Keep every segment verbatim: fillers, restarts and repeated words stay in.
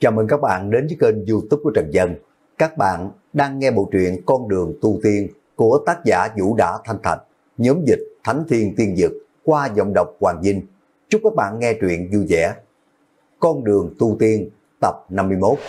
Chào mừng các bạn đến với kênh YouTube của Trần Dân. Các bạn đang nghe bộ truyện Con đường tu tiên của tác giả Vũ Đã Thanh Thạch, nhóm dịch Thánh Thiên Tiên Dực qua giọng đọc Hoàng Vinh. Chúc các bạn nghe truyện vui vẻ. Con đường tu tiên tập năm mươi mốt,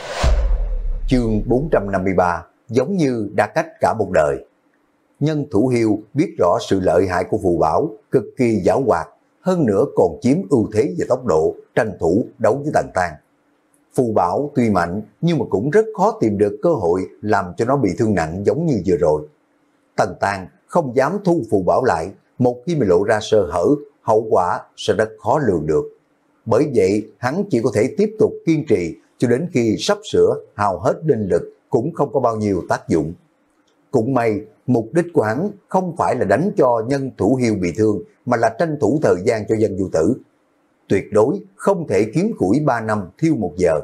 chương bốn trăm năm mươi ba, giống như đã cách cả một đời. Nhân Thủ Hiêu biết rõ sự lợi hại của phù bảo, cực kỳ giảo hoạt, hơn nữa còn chiếm ưu thế về tốc độ, tranh thủ đấu với Tần Tang. Phù bảo tuy mạnh nhưng mà cũng rất khó tìm được cơ hội làm cho nó bị thương nặng giống như vừa rồi. Tần Tang không dám thu phù bảo lại, một khi mà lộ ra sơ hở, hậu quả sẽ rất khó lường được. Bởi vậy hắn chỉ có thể tiếp tục kiên trì cho đến khi sắp sửa hao hết linh lực cũng không có bao nhiêu tác dụng. Cũng may mục đích của hắn không phải là đánh cho Nhân Thủ Hiêu bị thương mà là tranh thủ thời gian cho Dân Du Tử. Tuyệt đối không thể kiếm củi ba năm thiêu một giờ.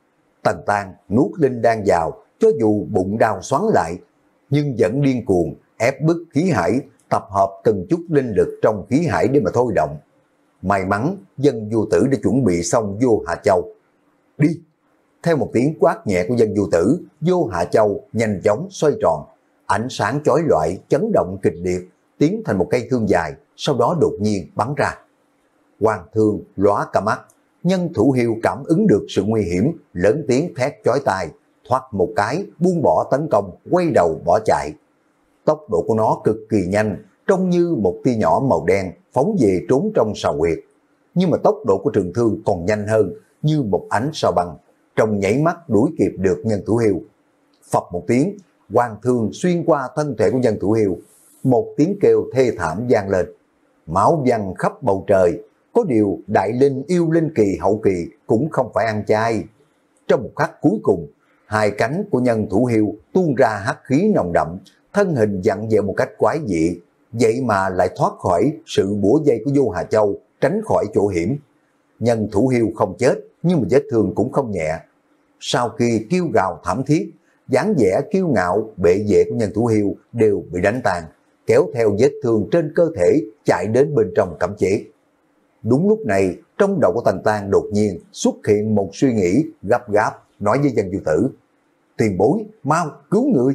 Tần Tang nuốt linh đan vào, cho dù bụng đau xoắn lại, nhưng vẫn điên cuồng ép bức khí hải, tập hợp từng chút linh lực trong khí hải để mà thôi động. May mắn Dân Du Tử đã chuẩn bị xong Vô Hạ Châu. Đi! Theo một tiếng quát nhẹ của Dân Du Tử, Vô Hạ Châu nhanh chóng xoay tròn, ánh sáng chói lọi chấn động kịch liệt, tiến thành một cây thương dài, sau đó đột nhiên bắn ra. Hoàng thương lóa cả mắt, Nhân Thủ Hiêu cảm ứng được sự nguy hiểm, lớn tiếng thét chói tai, thoát một cái, buông bỏ tấn công, quay đầu bỏ chạy. Tốc độ của nó cực kỳ nhanh, trông như một tia nhỏ màu đen phóng về trốn trong sào huyệt. Nhưng mà tốc độ của Trường Thương còn nhanh hơn, như một ánh sao băng, trong nhảy mắt đuổi kịp được Nhân Thủ Hiêu. Phập một tiếng, Hoàng thương xuyên qua thân thể của Nhân Thủ Hiêu, một tiếng kêu thê thảm vang lên, máu văng khắp bầu trời. Có điều đại linh yêu linh kỳ hậu kỳ cũng không phải ăn chay. Trong một khắc cuối cùng, hai cánh của Nhân Thủ Hiêu tuôn ra hắc khí nồng đậm, thân hình dặn dẹo một cách quái dị, vậy mà lại thoát khỏi sự bủa dây của Vô Hà Châu, tránh khỏi chỗ hiểm. Nhân Thủ Hiêu không chết, nhưng mà vết thương cũng không nhẹ. Sau khi kêu gào thảm thiết, dáng vẻ kiêu ngạo bệ vệ của Nhân Thủ Hiêu đều bị đánh tan, kéo theo vết thương trên cơ thể chạy đến bên trong cấm chế. Đúng lúc này, trong đầu của Tần Tang đột nhiên xuất hiện một suy nghĩ gấp gáp, nói với Dân Du Tử: tiền bối, mau cứu người.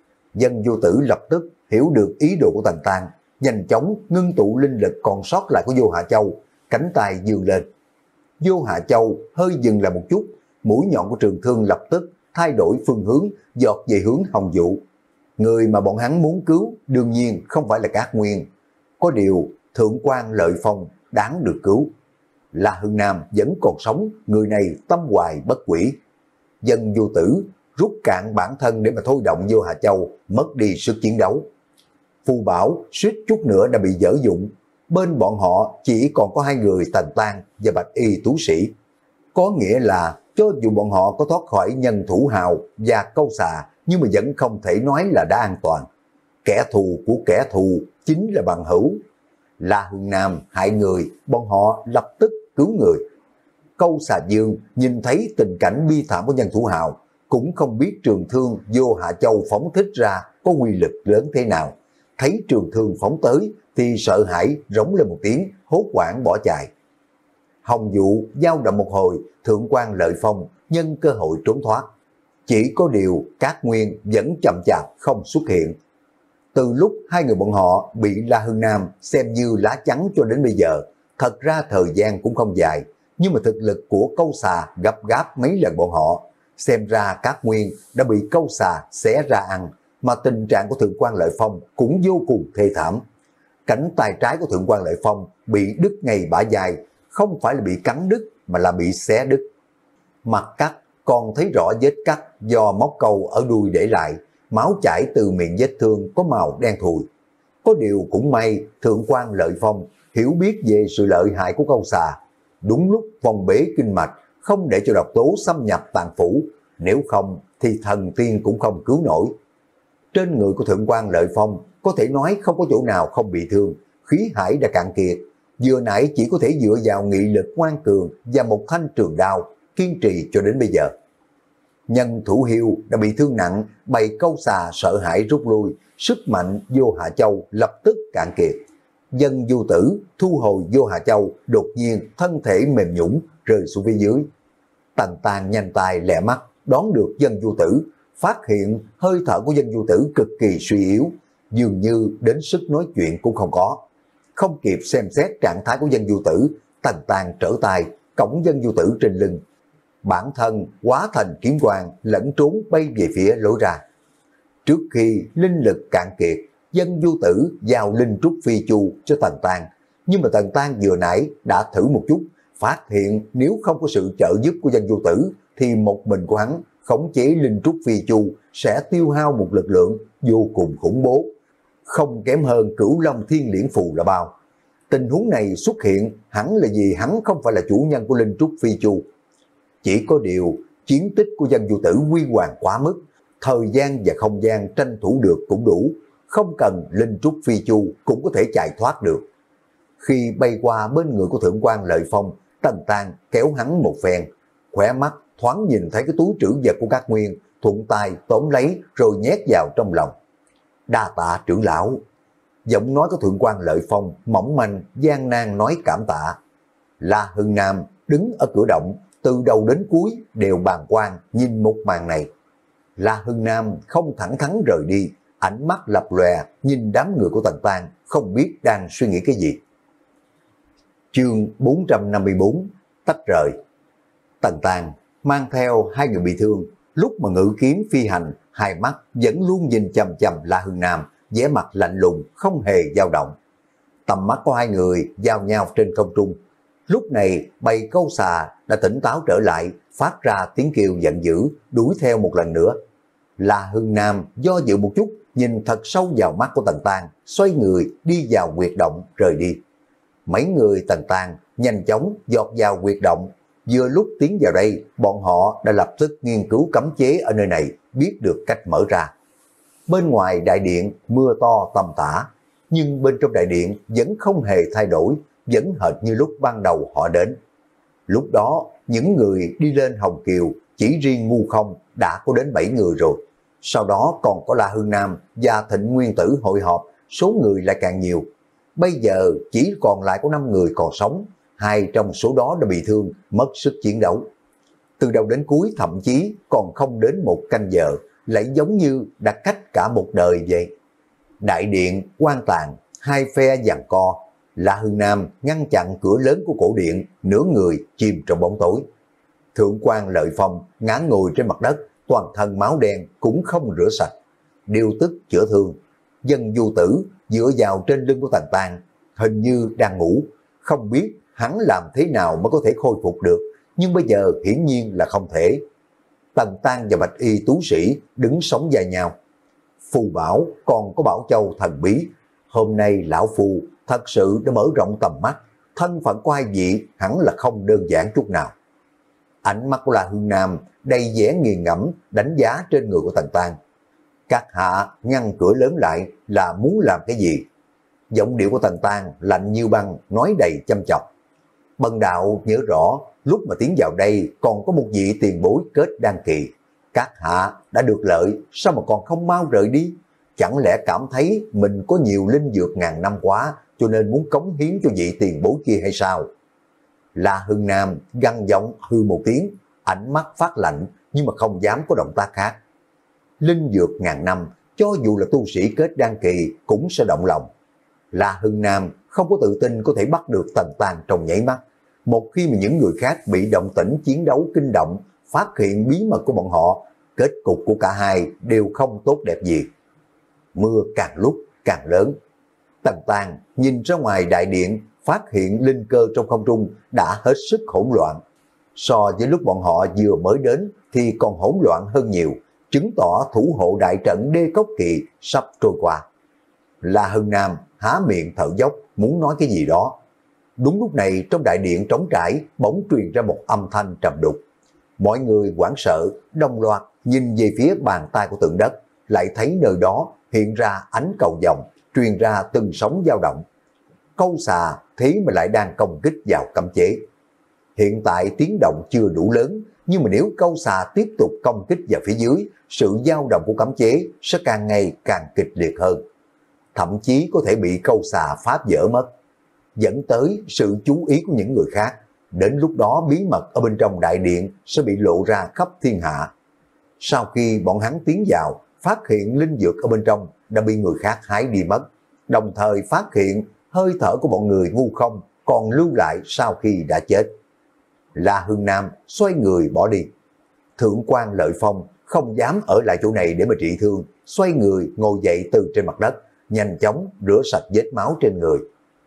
Dân Du Tử lập tức hiểu được ý đồ của Tần Tang, nhanh chóng ngưng tụ linh lực còn sót lại của Vô Hạ Châu, cánh tay giương lên. Vô Hạ Châu hơi dừng lại một chút, mũi nhọn của trường thương lập tức thay đổi phương hướng, giọt về hướng Hồng Vũ. Người mà bọn hắn muốn cứu đương nhiên không phải là Cát Nguyên, có điều Thượng quan Lợi Phong đáng được cứu. La Hưng Nam vẫn còn sống, người này tâm hoài bất quỷ. Dân Du Tử rút cạn bản thân để mà thôi động Vô Hạ Châu, mất đi sức chiến đấu. Phù bảo suýt chút nữa đã bị dở dụng, bên bọn họ chỉ còn có hai người Tần Tang và Bạch Y Tú Sĩ. Có nghĩa là cho dù bọn họ có thoát khỏi Nhân Thủ Hào và Câu Xà, nhưng mà vẫn không thể nói là đã an toàn. Kẻ thù của kẻ thù chính là bằng hữu. La Hưng Nam hại người, bọn họ lập tức cứu người. Câu Xà Dương nhìn thấy tình cảnh bi thảm của Nhân Thủ Hào, cũng không biết trường thương Vô Hạ Châu phóng thích ra có uy lực lớn thế nào. Thấy trường thương phóng tới thì sợ hãi rống lên một tiếng, hốt hoảng bỏ chạy. Hồng Vũ giao động một hồi, Thượng quan Lợi Phong nhân cơ hội trốn thoát. Chỉ có điều Cát Nguyên vẫn chậm chạp không xuất hiện. Từ lúc hai người bọn họ bị La Hưng Nam xem như lá chắn cho đến bây giờ, thật ra thời gian cũng không dài, nhưng mà thực lực của Câu Xà gấp gáp mấy lần bọn họ. Xem ra Cát Nguyên đã bị Câu Xà xé ra ăn, mà tình trạng của Thượng quan Lợi Phong cũng vô cùng thê thảm. Cánh tay trái của Thượng quan Lợi Phong bị đứt ngay bả vai, không phải là bị cắn đứt mà là bị xé đứt. Mặt cắt còn thấy rõ vết cắt do móc câu ở đuôi để lại, máu chảy từ miệng vết thương có màu đen thùi. Có điều cũng may Thượng quan Lợi Phong hiểu biết về sự lợi hại của Câu Xà, đúng lúc vòng bế kinh mạch, không để cho độc tố xâm nhập tạng phủ, nếu không thì thần tiên cũng không cứu nổi. Trên người của Thượng quan Lợi Phong có thể nói không có chỗ nào không bị thương, khí hải đã cạn kiệt, vừa nãy chỉ có thể dựa vào nghị lực ngoan cường và một thanh trường đao kiên trì cho đến bây giờ. Nhân Thủ Hiêu đã bị thương nặng, bầy Câu Xà sợ hãi rút lui, sức mạnh Vô Hạ Châu lập tức cạn kiệt. Dân Du Tử thu hồi Vô Hạ Châu, đột nhiên thân thể mềm nhũn rơi xuống phía dưới. Tần Tàng nhanh tay lẹ mắt đón được Dân Vô Tử, phát hiện hơi thở của Dân Vô Tử cực kỳ suy yếu, dường như đến sức nói chuyện cũng không có. Không kịp xem xét trạng thái của Dân Vô Tử, Tần Tàng trở tay cõng Dân Vô Tử trên lưng. Bản thân hóa thành kiếm quang lẫn trốn bay về phía lối ra. Trước khi linh lực cạn kiệt, Dân Vô Tử giao linh trúc phi chu cho Tần Tàng, nhưng mà Tần Tàng vừa nãy đã thử một chút, phát hiện nếu không có sự trợ giúp của Dân Vô Tử thì một mình của hắn khống chế linh trúc phi chu sẽ tiêu hao một lực lượng vô cùng khủng bố, không kém hơn Cửu Long Thiên Liễn Phù là bao. Tình huống này xuất hiện hẳn là vì hắn không phải là chủ nhân của linh trúc phi chu. Chỉ có điều chiến tích của Dân Vô Tử huy hoàng quá mức, thời gian và không gian tranh thủ được cũng đủ, không cần linh trúc phi chu cũng có thể chạy thoát được. Khi bay qua bên người của Thượng quan Lợi Phong, Tần Tàng kéo hắn một phen, khỏe mắt thoáng nhìn thấy cái túi trữ vật của các nguyên, thuận tay tóm lấy rồi nhét vào trong lòng. Đa tạ trưởng lão. Giọng nói của Thượng quan Lợi Phong mỏng manh gian nan nói cảm tạ. La Hưng Nam đứng ở cửa động, từ đầu đến cuối đều bàng quan nhìn một màn này. La Hưng Nam không thẳng thắn rời đi, ánh mắt lập lòe nhìn đám người của Tần Tàng, không biết đang suy nghĩ cái gì. Chương bốn trăm năm mươi bốn, tách rời. Tần Tàng mang theo hai người bị thương, lúc mà ngự kiếm phi hành, hai mắt vẫn luôn nhìn chằm chằm La Hưng Nam, vẻ mặt lạnh lùng không hề dao động. Tầm mắt của hai người giao nhau trên không trung. Lúc này bầy câu xà đã tỉnh táo trở lại, phát ra tiếng kêu giận dữ, đuổi theo một lần nữa. La Hưng Nam do dự một chút, nhìn thật sâu vào mắt của Tần Tàng, xoay người đi vào huyệt động rời đi. Mấy người Tần Tàng nhanh chóng dọt vào huyệt động. Vừa lúc tiến vào đây, bọn họ đã lập tức nghiên cứu cấm chế ở nơi này, biết được cách mở ra. Bên ngoài đại điện mưa to tầm tã, nhưng bên trong đại điện vẫn không hề thay đổi, vẫn hệt như lúc ban đầu họ đến. Lúc đó, những người đi lên Hồng Kiều, chỉ riêng Ngu Không đã có đến bảy người rồi. Sau đó còn có La Hưng Nam và Thịnh Nguyên Tử hội họp, số người lại càng nhiều. Bây giờ chỉ còn lại có năm người còn sống, hai trong số đó đã bị thương, mất sức chiến đấu. Từ đầu đến cuối thậm chí còn không đến một canh giờ, lại giống như đã cách cả một đời vậy. Đại điện, quan tàn, hai phe giằng co. La Hưng Nam ngăn chặn cửa lớn của cổ điện, nửa người chìm trong bóng tối. Thượng quan Lợi Phong ngã ngồi trên mặt đất, toàn thân máu đen cũng không rửa sạch. Điều tức chữa thương. Dân Vô Tử dựa vào trên lưng của Tần Tàng, hình như đang ngủ, không biết hắn làm thế nào mới có thể khôi phục được, nhưng bây giờ hiển nhiên là không thể. Tần Tàng và Bạch Y tú sĩ đứng sóng vai nhau. Phù Bảo còn có Bảo Châu thần bí. Hôm nay lão Phù thật sự đã mở rộng tầm mắt, thân phận của hai vị hẳn là không đơn giản chút nào. Ánh mắt của La Hưng Nam đầy vẻ nghiền ngẫm đánh giá trên người của Tần Tàng. Các hạ ngăn cửa lớn lại là muốn làm cái gì? Giọng điệu của Tần Tàng lạnh như băng, nói đầy châm chọc. Bần đạo nhớ rõ, lúc mà tiến vào đây còn có một vị tiền bối kết đan kỳ. Các hạ đã được lợi, sao mà còn không mau rời đi? Chẳng lẽ cảm thấy mình có nhiều linh dược ngàn năm quá, cho nên muốn cống hiến cho vị tiền bối kia hay sao? La Hưng Nam gằn giọng hư một tiếng, ánh mắt phát lạnh nhưng mà không dám có động tác khác. Linh dược ngàn năm, cho dù là tu sĩ kết đan kỳ cũng sẽ động lòng. La Hưng Nam không có tự tin có thể bắt được Tần Tàng trong nháy mắt. Một khi mà những người khác bị động tĩnh chiến đấu kinh động, phát hiện bí mật của bọn họ, kết cục của cả hai đều không tốt đẹp gì. Mưa càng lúc càng lớn. Tần Tàng nhìn ra ngoài đại điện, phát hiện linh cơ trong không trung đã hết sức hỗn loạn. So với lúc bọn họ vừa mới đến thì còn hỗn loạn hơn nhiều, chứng tỏ thủ hộ đại trận Đê Cốc Kỳ sắp trôi qua. La Hưng Nam há miệng thở dốc muốn nói cái gì đó. Đúng lúc này trong đại điện trống trải bỗng truyền ra một âm thanh trầm đục. Mọi người hoảng sợ đồng loạt nhìn về phía bàn tay của tượng đất, lại thấy nơi đó hiện ra ánh cầu vồng, truyền ra từng sóng dao động. Câu xà thế mà lại đang công kích vào cấm chế. Hiện tại tiếng động chưa đủ lớn, nhưng mà nếu câu xà tiếp tục công kích vào phía dưới, sự dao động của cấm chế sẽ càng ngày càng kịch liệt hơn. Thậm chí có thể bị câu xà phá vỡ mất, dẫn tới sự chú ý của những người khác. Đến lúc đó bí mật ở bên trong đại điện sẽ bị lộ ra khắp thiên hạ. Sau khi bọn hắn tiến vào, phát hiện linh dược ở bên trong đã bị người khác hái đi mất, đồng thời phát hiện hơi thở của bọn người ngu không còn lưu lại sau khi đã chết. La Hưng Nam xoay người bỏ đi. Thượng quan Lợi Phong không dám ở lại chỗ này để mà trị thương, xoay người ngồi dậy từ trên mặt đất, nhanh chóng rửa sạch vết máu trên người.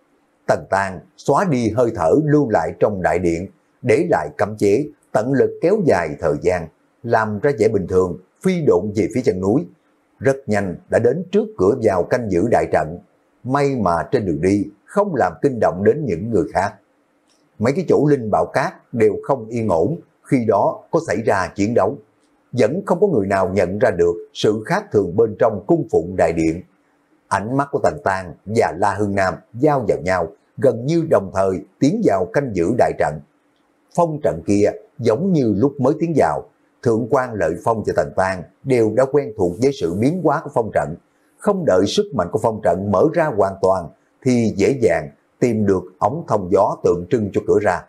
Tần Tàng xóa đi hơi thở lưu lại trong đại điện, để lại cấm chế, tận lực kéo dài thời gian, làm ra vẻ bình thường, phi độn về phía chân núi. Rất nhanh đã đến trước cửa vào canh giữ đại trận. May mà trên đường đi không làm kinh động đến những người khác. Mấy cái chỗ linh bảo cát đều không yên ổn, khi đó có xảy ra chiến đấu. Vẫn không có người nào nhận ra được sự khác thường bên trong cung phụng đại điện. Ánh mắt của Tần Tàng và La Hưng Nam giao vào nhau, gần như đồng thời tiến vào canh giữ đại trận. Phong trận kia giống như lúc mới tiến vào, Thượng quan Lợi Phong và Tần Tàng đều đã quen thuộc với sự biến hóa của phong trận. Không đợi sức mạnh của phong trận mở ra hoàn toàn thì dễ dàng tìm được ống thông gió tượng trưng cho cửa ra.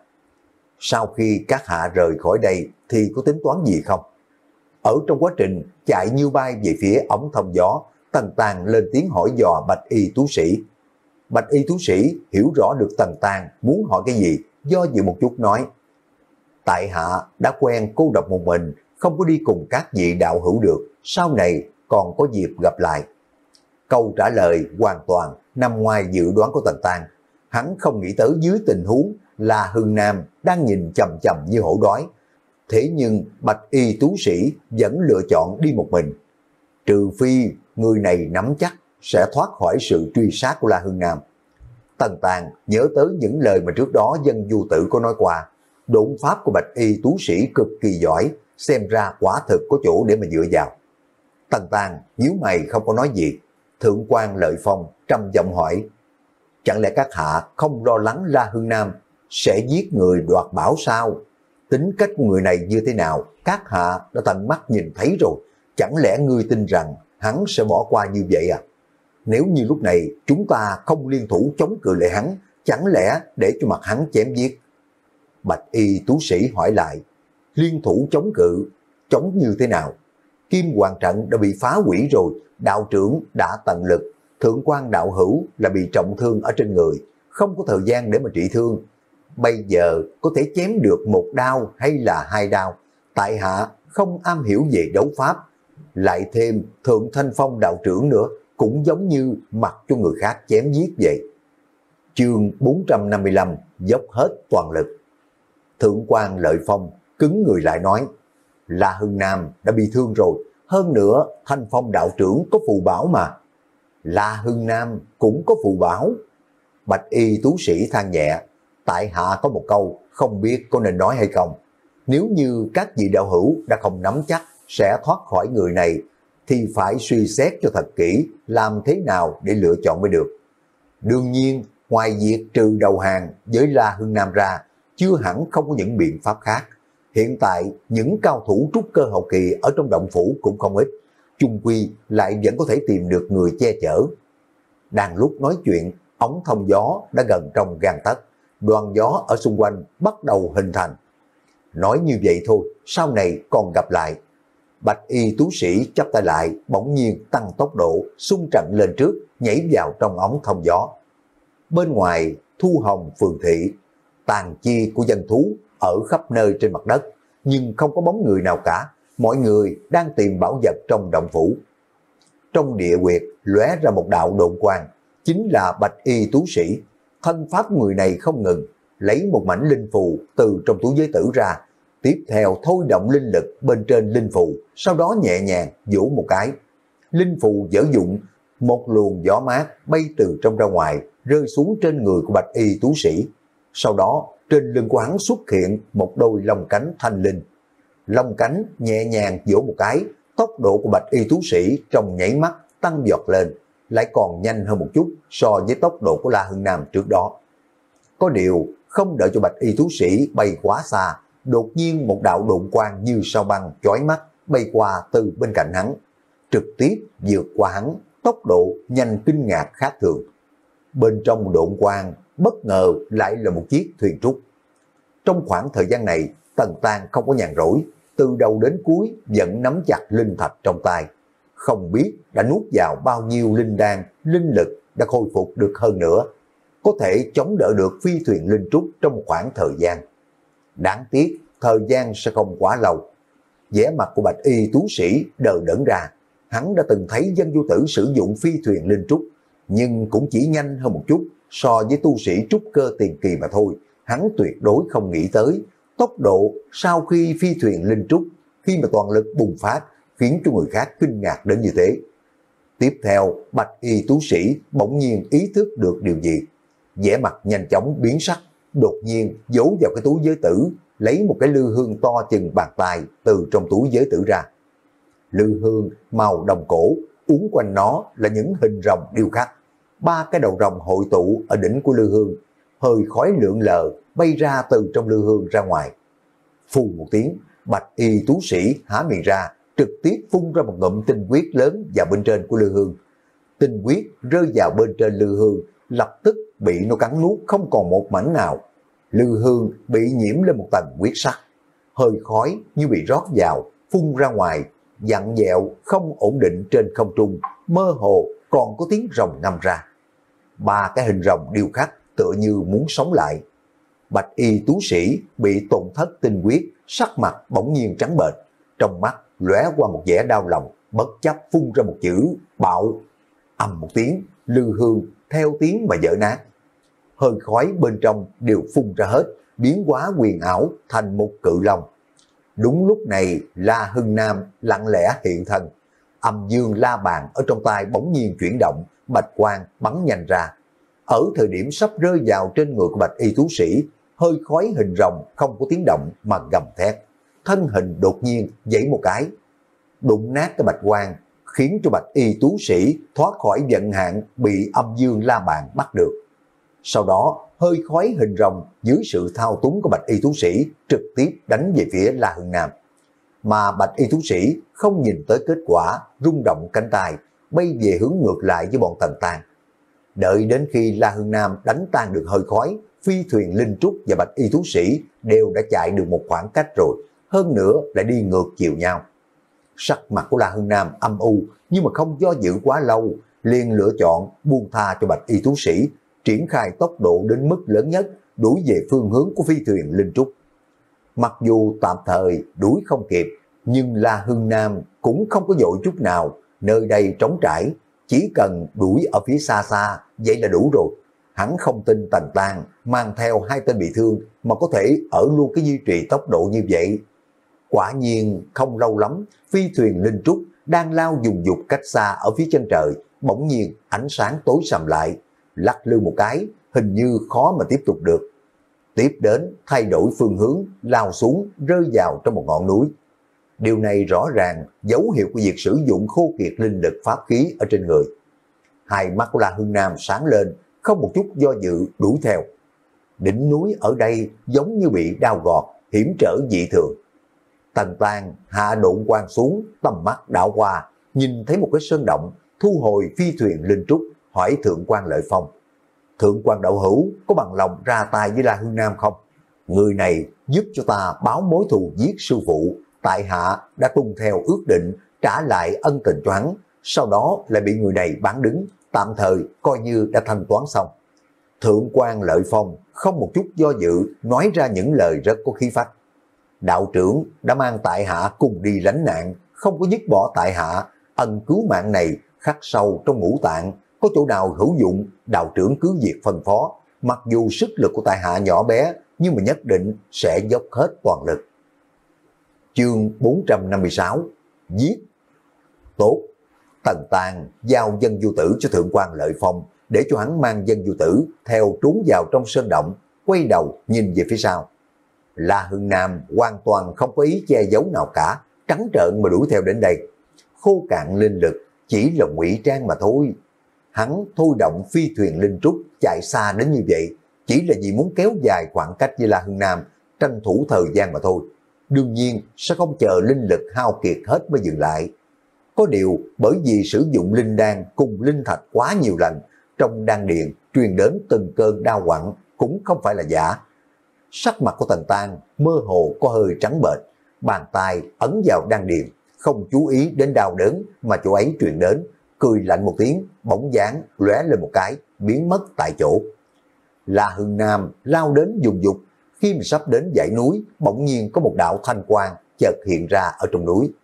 Sau khi các hạ rời khỏi đây thì có tính toán gì không? Ở trong quá trình chạy như bay về phía ống thông gió, Tần Tàng lên tiếng hỏi dò Bạch Y tú sĩ. Bạch Y tú sĩ hiểu rõ được Tần Tàng muốn hỏi cái gì, do dự một chút nói: tại hạ đã quen cô độc một mình, không có đi cùng các vị đạo hữu được, sau này còn có dịp gặp lại. Câu trả lời hoàn toàn nằm ngoài dự đoán của Tần Tàng. Hắn không nghĩ tới dưới tình huống là Hưng Nam đang nhìn chầm chầm như hổ đói. Thế nhưng Bạch Y tú sĩ vẫn lựa chọn đi một mình. Trừ phi người này nắm chắc sẽ thoát khỏi sự truy sát của La Hưng Nam. Tần Tàng nhớ tới những lời mà trước đó Dân Du Tử có nói qua. Độn pháp của Bạch Y tú sĩ cực kỳ giỏi, xem ra quả thực có chỗ để mà dựa vào. Tần Tàng nhíu mày không có nói gì. Thượng quan Lợi Phong trầm giọng hỏi: chẳng lẽ các hạ không lo lắng La Hưng Nam sẽ giết người đoạt bảo sao? Tính cách của người này như thế nào các hạ đã tận mắt nhìn thấy rồi, chẳng lẽ ngươi tin rằng hắn sẽ bỏ qua như vậy à? Nếu như lúc này chúng ta không liên thủ chống cự lại hắn, chẳng lẽ để cho mặt hắn chém giết? Bạch Y tú sĩ hỏi lại: liên thủ chống cự, chống như thế nào? Kim Hoàng trận đã bị phá hủy rồi, đạo trưởng đã tận lực, thượng quan đạo hữu là bị trọng thương ở trên người, không có thời gian để mà trị thương. Bây giờ có thể chém được một đao hay là hai đao, tại hạ không am hiểu về đấu pháp, lại thêm Thượng Thanh Phong đạo trưởng nữa, cũng giống như mặc cho người khác chém giết vậy. Chương bốn trăm năm mươi lăm dốc hết toàn lực. Thượng quan Lợi Phong cứng người lại nói: La Hưng Nam đã bị thương rồi, hơn nữa Thanh Phong đạo trưởng có phù bảo mà. La Hưng Nam cũng có phù bảo. Bạch Y tú sĩ than nhẹ: tại hạ có một câu không biết có nên nói hay không. Nếu như các vị đạo hữu đã không nắm chắc sẽ thoát khỏi người này thì phải suy xét cho thật kỹ làm thế nào để lựa chọn mới được. Đương nhiên ngoài việc trừ đầu hàng với La Hưng Nam ra, chưa hẳn không có những biện pháp khác. Hiện tại những cao thủ trúc cơ hậu kỳ ở trong động phủ cũng không ít, chung quy lại vẫn có thể tìm được người che chở. Đang lúc nói chuyện, ống thông gió đã gần trong gang tấc, đoàn gió ở xung quanh bắt đầu hình thành. Nói như vậy thôi, sau này còn gặp lại. Bạch Y tú sĩ chắp tay lại, bỗng nhiên tăng tốc độ, xung trận lên trước, nhảy vào trong ống thông gió. Bên ngoài, Thu Hồng phường thị, tàn chi của dân thú ở khắp nơi trên mặt đất, nhưng không có bóng người nào cả, mọi người đang tìm bảo vật trong động phủ. Trong địa huyệt lóe ra một đạo độn quang, chính là Bạch Y tú sĩ. Thân pháp người này không ngừng, lấy một mảnh linh phù từ trong túi giới tử ra, tiếp theo thôi động linh lực bên trên linh phù, sau đó nhẹ nhàng vỗ một cái. Linh phù dở dụng, một luồng gió mát bay từ trong ra ngoài, rơi xuống trên người của Bạch Y tú sĩ. Sau đó trên lưng của hắn xuất hiện một đôi lông cánh thanh linh. Lông cánh nhẹ nhàng vỗ một cái, tốc độ của Bạch Y tú sĩ trong nháy mắt tăng vọt lên, lại còn nhanh hơn một chút so với tốc độ của La Hưng Nam trước đó. Có điều không đợi cho Bạch Y tú sĩ bay quá xa, đột nhiên một đạo độn quang như sao băng chói mắt bay qua từ bên cạnh hắn, trực tiếp vượt qua hắn, tốc độ nhanh kinh ngạc khác thường. Bên trong độn quang bất ngờ lại là một chiếc thuyền trúc. Trong khoảng thời gian này, Tần Tang không có nhàn rỗi, từ đầu đến cuối vẫn nắm chặt linh thạch trong tay. Không biết đã nuốt vào bao nhiêu linh đan, linh lực đã khôi phục được hơn nữa, có thể chống đỡ được phi thuyền linh trúc trong một khoảng thời gian. Đáng tiếc, thời gian sẽ không quá lâu. Vẻ mặt của bạch y tú sĩ đờ đẫn ra, hắn đã từng thấy dân vô tử sử dụng phi thuyền linh trúc, nhưng cũng chỉ nhanh hơn một chút so với tu sĩ trúc cơ tiền kỳ mà thôi. Hắn tuyệt đối không nghĩ tới tốc độ sau khi phi thuyền linh trúc, khi mà toàn lực bùng phát, khiến cho người khác kinh ngạc đến như thế. Tiếp theo, bạch y tú sĩ bỗng nhiên ý thức được điều gì, vẻ mặt nhanh chóng biến sắc, đột nhiên giấu vào cái túi giới tử, lấy một cái lư hương to chừng bàn tay từ trong túi giới tử ra. Lư hương màu đồng cổ, uốn quanh nó là những hình rồng điêu khắc. Ba cái đầu rồng hội tụ ở đỉnh của lư hương, hơi khói lượn lờ bay ra từ trong lư hương ra ngoài. Phù một tiếng, bạch y tú sĩ há miệng ra, trực tiếp phun ra một ngụm tinh huyết lớn vào bên trên của lư hương. Tinh huyết rơi vào bên trên lư hương, lập tức bị nó cắn nuốt không còn một mảnh nào. Lư hương bị nhiễm lên một tầng huyết sắc, hơi khói như bị rót vào, phun ra ngoài, dặn dẹo không ổn định trên không trung, mơ hồ còn có tiếng rồng ngâm ra. Ba cái hình rồng điêu khắc tựa như muốn sống lại. Bạch y tú sĩ bị tổn thất tinh huyết, sắc mặt bỗng nhiên trắng bệch, trong mắt lóe qua một vẻ đau lòng, bất chấp phun ra một chữ bạo. Ầm một tiếng, lư hương theo tiếng mà vỡ nát. Hơi khói bên trong đều phun ra hết, biến hóa huyền ảo thành một cự long. Đúng lúc này, La Hưng Nam lặng lẽ hiện thân. Âm dương la bàn ở trong tay bỗng nhiên chuyển động, bạch quang bắn nhanh ra. Ở thời điểm sắp rơi vào trên người của bạch y tú sĩ, hơi khói hình rồng không có tiếng động mà gầm thét. Thân hình đột nhiên giãy một cái, đụng nát cái bạch quang, khiến cho bạch y tú sĩ thoát khỏi vận hạn bị âm dương la bàn bắt được. Sau đó, hơi khói hình rồng dưới sự thao túng của bạch y tú sĩ trực tiếp đánh về phía La Hưng Nam. Mà bạch y tú sĩ không nhìn tới kết quả, rung động cánh tay, bay về hướng ngược lại với bọn Tần Tang. Đợi đến khi La Hưng Nam đánh tan được hơi khói, phi thuyền linh trúc và bạch y tú sĩ đều đã chạy được một khoảng cách rồi, hơn nữa lại đi ngược chiều nhau. Sắc mặt của La Hưng Nam âm u, nhưng mà không do dự quá lâu, liền lựa chọn buông tha cho bạch y tú sĩ, triển khai tốc độ đến mức lớn nhất, đuổi về phương hướng của phi thuyền linh trúc. Mặc dù tạm thời đuổi không kịp, nhưng La Hưng Nam cũng không có vội chút nào, nơi đây trống trải, chỉ cần đuổi ở phía xa xa, vậy là đủ rồi. Hắn không tin Tần Tang mang theo hai tên bị thương mà có thể ở luôn cái duy trì tốc độ như vậy. Quả nhiên không lâu lắm, phi thuyền linh trúc đang lao dùng dục cách xa ở phía chân trời, bỗng nhiên ánh sáng tối sầm lại, lắc lư một cái, hình như khó mà tiếp tục được. Tiếp đến thay đổi phương hướng, lao xuống, rơi vào trong một ngọn núi. Điều này rõ ràng dấu hiệu của việc sử dụng khô kiệt linh lực pháp khí ở trên người. Hai mắt của La Hưng Nam sáng lên, không một chút do dự đuổi theo. Đỉnh núi ở đây giống như bị đao gọt, hiểm trở dị thường. Tần Tang hạ độn quang xuống, tầm mắt đảo qua, nhìn thấy một cái sơn động, thu hồi phi thuyền linh trúc, hỏi Thượng quan Lợi Phong. Thượng quan đạo hữu có bằng lòng ra tay với La Hưng Nam không? Người này giúp cho ta báo mối thù giết sư phụ, tại hạ đã tuân theo ước định trả lại ân tình cho hắn, sau đó lại bị người này bán đứng, tạm thời coi như đã thanh toán xong. Thượng quan Lợi Phong không một chút do dự nói ra những lời rất có khí phách. Đạo trưởng đã mang tại hạ cùng đi lánh nạn, không có dứt bỏ tại hạ, ân cứu mạng này khắc sâu trong ngũ tạng, có chỗ nào hữu dụng đạo trưởng cứ việc phân phó, mặc dù sức lực của tại hạ nhỏ bé nhưng mà nhất định sẽ dốc hết toàn lực. Chương bốn trăm năm mươi sáu Giết. Tốt. Tần Tang giao dân du tử cho Thượng quan Lợi Phong để cho hắn mang dân du tử theo trốn vào trong sơn động, quay đầu nhìn về phía sau. La Hưng Nam hoàn toàn không có ý che giấu nào cả, trắng trợn mà đuổi theo đến đây. Khô cạn linh lực chỉ là ngụy trang mà thôi. Hắn thôi động phi thuyền linh trúc chạy xa đến như vậy, chỉ là vì muốn kéo dài khoảng cách với La Hưng Nam, tranh thủ thời gian mà thôi. Đương nhiên sẽ không chờ linh lực hao kiệt hết mới dừng lại. Có điều bởi vì sử dụng linh đan cùng linh thạch quá nhiều lần, trong đan điền truyền đến từng cơn đau quặn cũng không phải là giả. Sắc mặt của Tần Tang mơ hồ có hơi trắng bệch, bàn tay ấn vào đan điền, không chú ý đến đau đớn mà chỗ ấy truyền đến, cười lạnh một tiếng, bóng dáng lóe lên một cái, biến mất tại chỗ. La Hưng Nam lao đến dùng dục, khi mà sắp đến dãy núi, bỗng nhiên có một đạo thanh quang chợt hiện ra ở trong núi.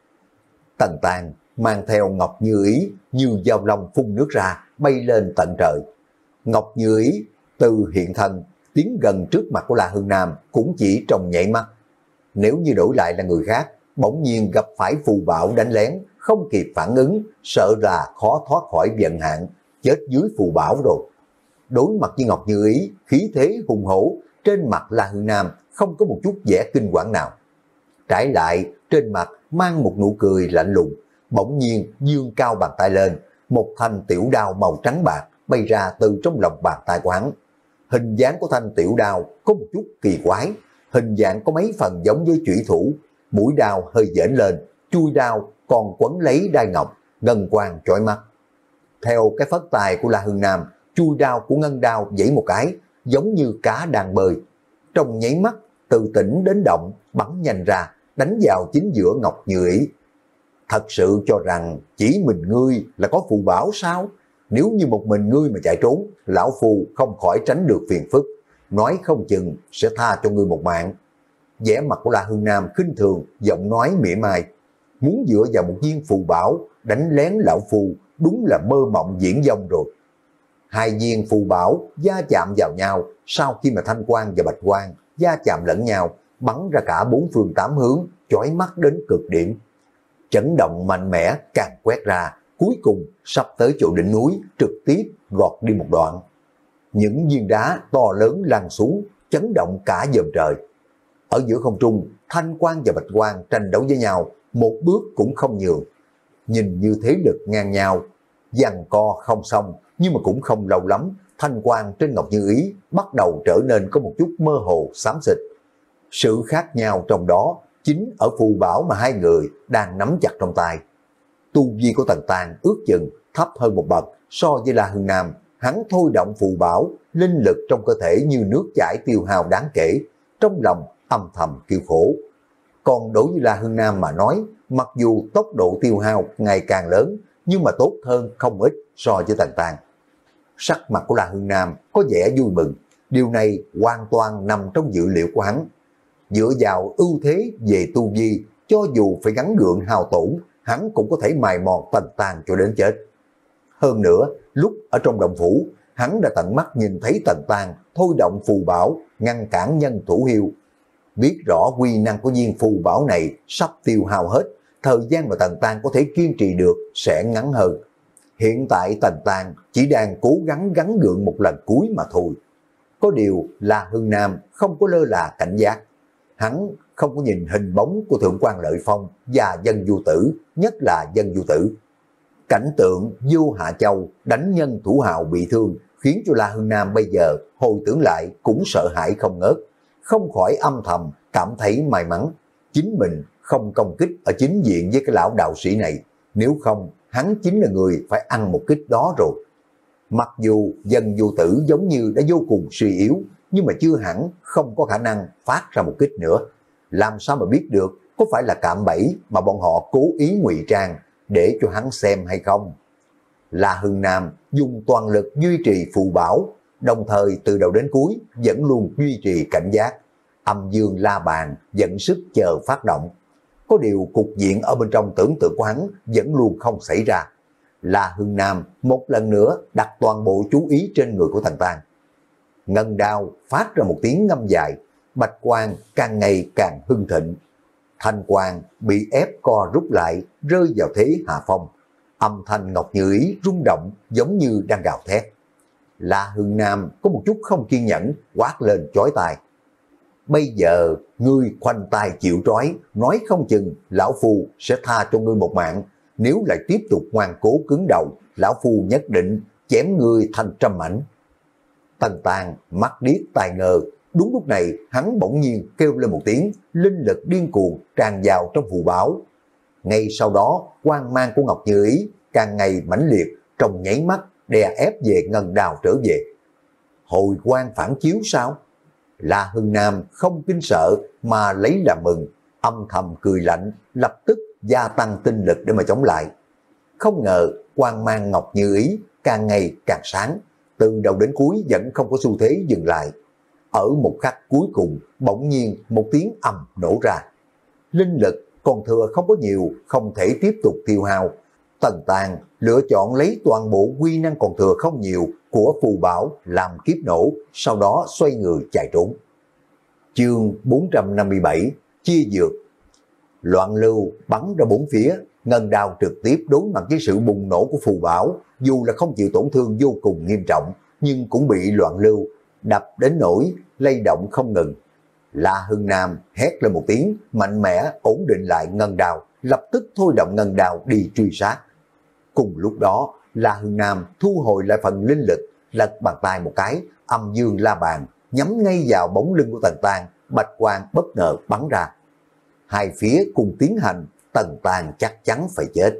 Tần Tang mang theo Ngọc Như Ý như dao long phun nước ra, bay lên tận trời. Ngọc Như Ý từ hiện thân tiến gần trước mặt của La Hưng Nam cũng chỉ trong nhảy mắt. Nếu như đổi lại là người khác, bỗng nhiên gặp phải phù bảo đánh lén, không kịp phản ứng, sợ là khó thoát khỏi vận hạn, chết dưới phù bảo rồi. Đối mặt với Ngọc Như Ý, khí thế hùng hổ, trên mặt La Hưng Nam không có một chút vẻ kinh quản nào. Trái lại, trên mặt mang một nụ cười lạnh lùng, bỗng nhiên dương cao bàn tay lên, một thanh tiểu đao màu trắng bạc bay ra từ trong lòng bàn tay của hắn. Hình dáng của thanh tiểu đao có một chút kỳ quái, hình dạng có mấy phần giống với chủy thủ, mũi đao hơi dễn lên, chui đao còn quấn lấy đai ngọc, ngân quang chói mắt. Theo cái phất tài của La Hưng Nam, chui đao của ngân đao giãy một cái, giống như cá đang bơi. Trong nháy mắt, từ tỉnh đến động, bắn nhanh ra, đánh vào chính giữa Ngọc Như Ý. Thật sự cho rằng chỉ mình ngươi là có phù bảo sao? Nếu như một mình ngươi mà chạy trốn, lão phù không khỏi tránh được phiền phức, nói không chừng sẽ tha cho ngươi một mạng. Vẻ mặt của La Hưng Nam khinh thường, giọng nói mỉa mai, muốn dựa vào một viên phù bảo đánh lén lão phù, đúng là mơ mộng diễn vong rồi. Hai viên phù bảo va chạm vào nhau, sau khi mà thanh quang và bạch quang va chạm lẫn nhau, bắn ra cả bốn phương tám hướng, chói mắt đến cực điểm. Chấn động mạnh mẽ càng quét ra, cuối cùng sắp tới chỗ đỉnh núi, trực tiếp gọt đi một đoạn. Những viên đá to lớn lăn xuống, chấn động cả dòm trời. Ở giữa không trung, thanh quang và bạch quang tranh đấu với nhau, một bước cũng không nhường. Nhìn như thế lực ngang nhau, giằng co không xong, nhưng mà cũng không lâu lắm, thanh quang trên Ngọc Như Ý bắt đầu trở nên có một chút mơ hồ xám xịt. Sự khác nhau trong đó chính ở phù bảo mà hai người đang nắm chặt trong tay. Tu vi của Tần Tang ước chừng thấp hơn một bậc so với La Hưng Nam, hắn thôi động phù bảo, linh lực trong cơ thể như nước chảy tiêu hao đáng kể, trong lòng âm thầm kêu khổ. Còn đối với La Hưng Nam mà nói, mặc dù tốc độ tiêu hao ngày càng lớn, nhưng mà tốt hơn không ít so với Tần Tang. Sắc mặt của La Hưng Nam có vẻ vui mừng, điều này hoàn toàn nằm trong dự liệu của hắn. Dựa vào ưu thế về tu vi, cho dù phải gắng gượng hao tổn, hắn cũng có thể mài mòn Tần Tang cho đến chết. Hơn nữa, lúc ở trong động phủ, hắn đã tận mắt nhìn thấy Tần Tang thôi động phù bảo, ngăn cản nhân thủ hiêu. Biết rõ quy năng của viên phù bảo này sắp tiêu hao hết, thời gian mà Tần Tang có thể kiên trì được sẽ ngắn hơn. Hiện tại Tần Tang chỉ đang cố gắng gắng gượng một lần cuối mà thôi. Có điều là Hưng Nam không có lơ là cảnh giác. Hắn không có nhìn hình bóng của Thượng quan Lợi Phong và Dân Du Tử, nhất là Dân Du Tử. Cảnh tượng Vô Hạ Châu đánh nhân thủ hào bị thương khiến cho La Hưng Nam bây giờ hồi tưởng lại cũng sợ hãi không ngớt, không khỏi âm thầm cảm thấy may mắn. Chính mình không công kích ở chính diện với cái lão đạo sĩ này, nếu không hắn chính là người phải ăn một kích đó rồi. Mặc dù Dân Du Tử giống như đã vô cùng suy yếu, nhưng mà chưa hẳn không có khả năng phát ra một kích nữa. Làm sao mà biết được có phải là cạm bẫy mà bọn họ cố ý ngụy trang để cho hắn xem hay không. La Hưng Nam dùng toàn lực duy trì phù bảo, đồng thời từ đầu đến cuối vẫn luôn duy trì cảnh giác. Âm dương la bàn dẫn sức chờ phát động. Có điều cục diện ở bên trong tưởng tượng của hắn vẫn luôn không xảy ra. La Hưng Nam một lần nữa đặt toàn bộ chú ý trên người của Tần Tang. Ngân đao phát ra một tiếng ngâm dài, bạch quang càng ngày càng hưng thịnh. Thanh quang bị ép co rút lại, rơi vào thế hạ phong. Âm thanh Ngọc Như Ý rung động giống như đang gào thét. La Hưng Nam có một chút không kiên nhẫn, quát lên chói tai. Bây giờ ngươi khoanh tay chịu trói, nói không chừng lão phu sẽ tha cho ngươi một mạng. Nếu lại tiếp tục ngoan cố cứng đầu, lão phu nhất định chém ngươi thành trăm mảnh. Tần Tang mắt điếc tai ngơ. Đúng lúc này hắn bỗng nhiên kêu lên một tiếng, linh lực điên cuồng tràn vào trong phù bảo. Ngay sau đó quang mang của Ngọc Như Ý càng ngày mãnh liệt, trong nháy mắt đè ép về ngân đào trở về. Hồi quang phản chiếu sao? La Hưng Nam không kinh sợ mà lấy làm mừng, âm thầm cười lạnh, lập tức gia tăng tinh lực để mà chống lại. Không ngờ quang mang ngọc như ý càng ngày càng sáng, từ đầu đến cuối vẫn không có xu thế dừng lại. Ở một khắc cuối cùng, bỗng nhiên một tiếng ầm nổ ra. Linh lực còn thừa không có nhiều, không thể tiếp tục tiêu hao. Tần Tàng lựa chọn lấy toàn bộ quy năng còn thừa không nhiều của phù bảo làm kiếp nổ, sau đó xoay người chạy trốn. Chương bốn trăm năm mươi bảy, chia dược. Loạn lưu bắn ra bốn phía, ngân đao trực tiếp đối mặt với sự bùng nổ của phù bảo, dù là không chịu tổn thương vô cùng nghiêm trọng, nhưng cũng bị loạn lưu đập đến nỗi lay động không ngừng. La Hưng Nam hét lên một tiếng, mạnh mẽ ổn định lại ngân đao, lập tức thôi động ngân đao đi truy sát. Cùng lúc đó, La Hưng Nam thu hồi lại phần linh lực, lật bàn tay một cái, âm dương la bàn nhắm ngay vào bóng lưng của Tần Tàng, bạch quang bất ngờ bắn ra. Hai phía cùng tiến hành, Tần Tàng chắc chắn phải chết.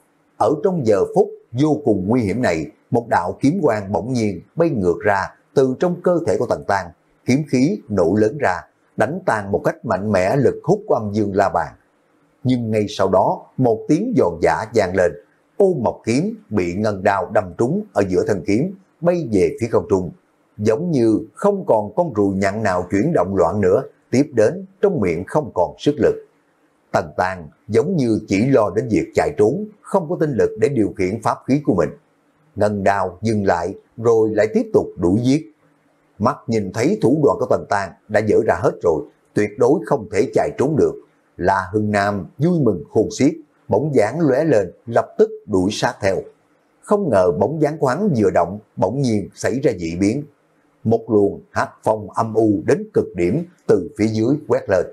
Ở trong giờ phút vô cùng nguy hiểm này, một đạo kiếm quang bỗng nhiên bay ngược ra từ trong cơ thể của Tần Tàng, kiếm khí nổ lớn ra, đánh tan một cách mạnh mẽ lực hút của âm dương la bàn. Nhưng ngay sau đó, một tiếng giòn giã vang lên, ô mộc kiếm bị ngân đao đâm trúng ở giữa thân kiếm, bay về phía không trung, giống như không còn con ruồi nhặn nào chuyển động loạn nữa, tiếp đến trong miệng không còn sức lực. Tần Tàng giống như chỉ lo đến việc chạy trốn, không có tinh lực để điều khiển pháp khí của mình. Ngân đao dừng lại rồi lại tiếp tục đuổi giết. Mắt nhìn thấy thủ đoạn của Tần Tàng đã dở ra hết rồi, tuyệt đối không thể chạy trốn được. La Hưng Nam vui mừng khôn xiết, bóng dáng lóe lên lập tức đuổi sát theo. Không ngờ bóng dáng của hắn vừa động, bỗng nhiên xảy ra dị biến. Một luồng hắc phong âm u đến cực điểm từ phía dưới quét lên.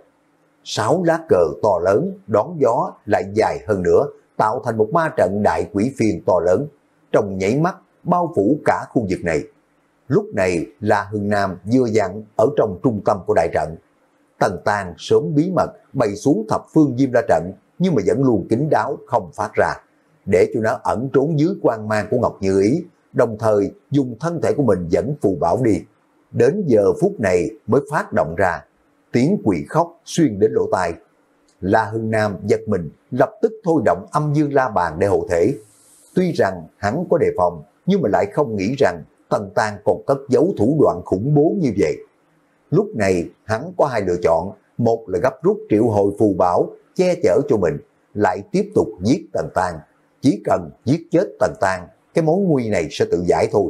Sáu lá cờ to lớn đón gió lại dài hơn nữa, tạo thành một ma trận đại quỷ phiên to lớn, trong nhảy mắt bao phủ cả khu vực này. Lúc này La Hưng Nam vừa dặn ở trong trung tâm của đại trận. Tần Tàng sớm bí mật bày xuống thập phương diêm la trận, nhưng mà vẫn luôn kín đáo không phát ra, để cho nó ẩn trốn dưới quang mang của Ngọc Như Ý, đồng thời dùng thân thể của mình dẫn phù bảo đi. Đến giờ phút này mới phát động ra, tiếng quỷ khóc xuyên đến lỗ tai. La Hưng Nam giật mình, lập tức thôi động âm dương la bàn để hộ thể. Tuy rằng hắn có đề phòng, nhưng mà lại không nghĩ rằng Tần Tàng còn cất giấu thủ đoạn khủng bố như vậy. Lúc này hắn có hai lựa chọn, một là gấp rút triệu hồi phù bảo che chở cho mình, lại tiếp tục giết Tần Tàng. Chỉ cần giết chết Tần Tàng, cái mối nguy này sẽ tự giải thôi.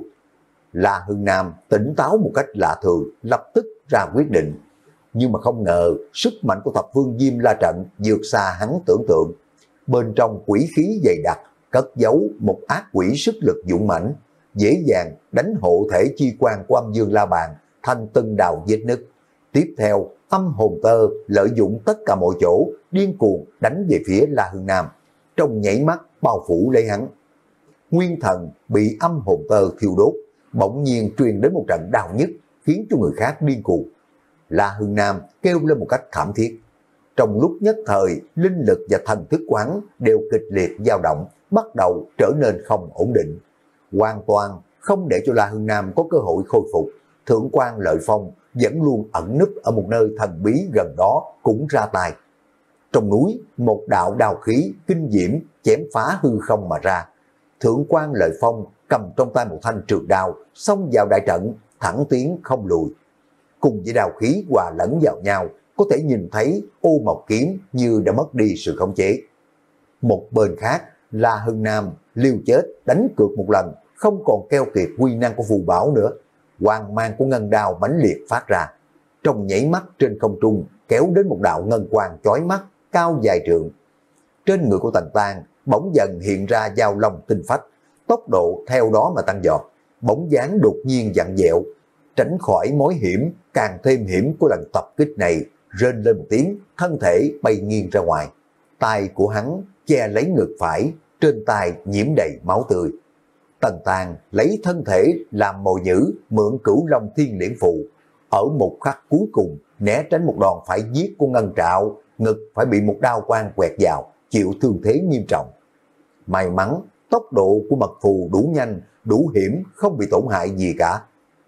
La Hưng Nam tỉnh táo một cách lạ thường, lập tức ra quyết định. Nhưng mà không ngờ sức mạnh của thập phương diêm la trận vượt xa hắn tưởng tượng. Bên trong quỷ khí dày đặc cất giấu một ác quỷ sức lực dũng mãnh, dễ dàng đánh hộ thể chi quan của âm dương la bàn thành từng đào vết nứt. Tiếp theo, âm hồn tơ lợi dụng tất cả mọi chỗ, điên cuồng đánh về phía La Hưng Nam, trong nhảy mắt bao phủ lấy hắn. Nguyên thần bị âm hồn tơ thiêu đốt, bỗng nhiên truyền đến một trận đau nhức, khiến cho người khác điên cuồng. La Hưng Nam kêu lên một cách thảm thiết. Trong lúc nhất thời, linh lực và thần thức quán đều kịch liệt dao động, bắt đầu trở nên không ổn định. Hoàn toàn không để cho La Hưng Nam có cơ hội khôi phục. Thượng quan Lợi Phong vẫn luôn ẩn núp ở một nơi thần bí gần đó cũng ra tay. Trong núi, một đạo đao khí kinh diễm chém phá hư không mà ra. Thượng quan Lợi Phong cầm trong tay một thanh trường đao, xông vào đại trận, thẳng tiến không lùi. Cùng với đao khí hòa lẫn vào nhau, có thể nhìn thấy ô mộc kiếm như đã mất đi sự khống chế. Một bên khác, La Hưng Nam liều chết đánh cược một lần, không còn keo kiệt quy năng của phù bảo nữa. Quang mang của ngân đao mãnh liệt phát ra, trong nhảy mắt trên không trung kéo đến một đạo ngân quang chói mắt cao dài trượng. Trên người của Tần Tàng bỗng dần hiện ra dao long tinh phách, tốc độ theo đó mà tăng giọt, bóng dáng đột nhiên vặn vẹo, tránh khỏi mối hiểm càng thêm hiểm của lần tập kích này, rên lên một tiếng, thân thể bay nghiêng ra ngoài. Tay của hắn che lấy ngực phải, trên tay nhiễm đầy máu tươi. Tần Tàng lấy thân thể làm mồi nhữ, mượn cửu long thiên liễn phù, ở một khắc cuối cùng né tránh một đòn phải giết của Ngân Trạo, ngực phải bị một đao quang quẹt vào, chịu thương thế nghiêm trọng. May mắn tốc độ của mật phù đủ nhanh, đủ hiểm, không bị tổn hại gì cả.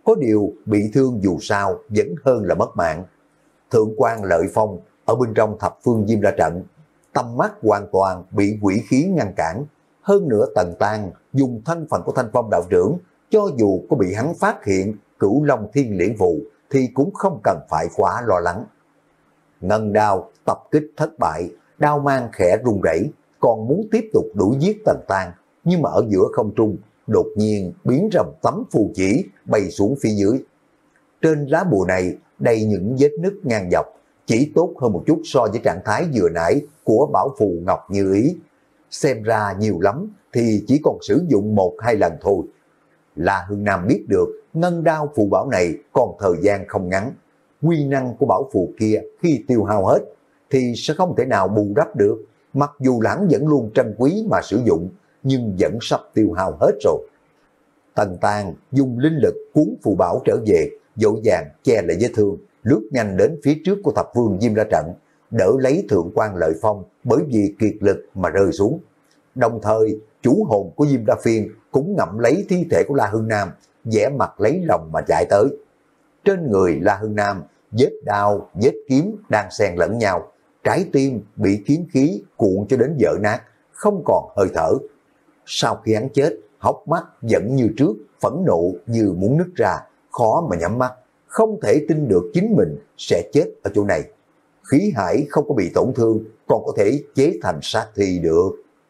có điều bị thương dù sao vẫn hơn là mất mạng. Thượng quan Lợi Phong ở bên trong thập phương Diêm La trận, tầm mắt hoàn toàn bị quỷ khí ngăn cản. Hơn nữa Tần Tang dùng thân phận của Thanh Phong đạo trưởng, cho dù có bị hắn phát hiện Cửu Long Thiên Liễn Phù thì cũng không cần phải quá lo lắng. Ngân đao tập kích thất bại, đao mang khẽ run rẩy, còn muốn tiếp tục đuổi giết Tần Tang, nhưng mà ở giữa không trung đột nhiên biến ra một tấm phù chỉ bay xuống phía dưới. Trên lá bùa này đầy những vết nứt ngang dọc, chỉ tốt hơn một chút so với trạng thái vừa nãy của bảo phù Ngọc Như Ý. Xem ra nhiều lắm thì chỉ còn sử dụng một hai lần thôi. La Hưng Nam biết được ngân đao phù bảo này còn thời gian không ngắn. Quy năng của bảo phù kia khi tiêu hao hết thì sẽ không thể nào bù đắp được. Mặc dù lãng vẫn luôn trân quý mà sử dụng, nhưng vẫn sắp tiêu hao hết rồi. Tần Tang dùng linh lực cuốn phù bảo trở về, dỗ dàng che lại vết thương, lướt nhanh đến phía trước của thập phương Diêm La trận, đỡ lấy Thượng quan Lợi Phong bởi vì kiệt lực mà rơi xuống. Đồng thời, chủ hồn của Diêm La Phiên cũng ngậm lấy thi thể của La Hưng Nam, vẽ mặt lấy lòng mà chạy tới. Trên người La Hưng Nam, vết đao, vết kiếm đang xen lẫn nhau, trái tim bị kiếm khí cuộn cho đến vỡ nát, không còn hơi thở. Sau khi hắn chết, hốc mắt vẫn như trước, phẫn nộ như muốn nứt ra, khó mà nhắm mắt, không thể tin được chính mình sẽ chết ở chỗ này. Khí hải không có bị tổn thương, còn có thể chế thành sát thi được.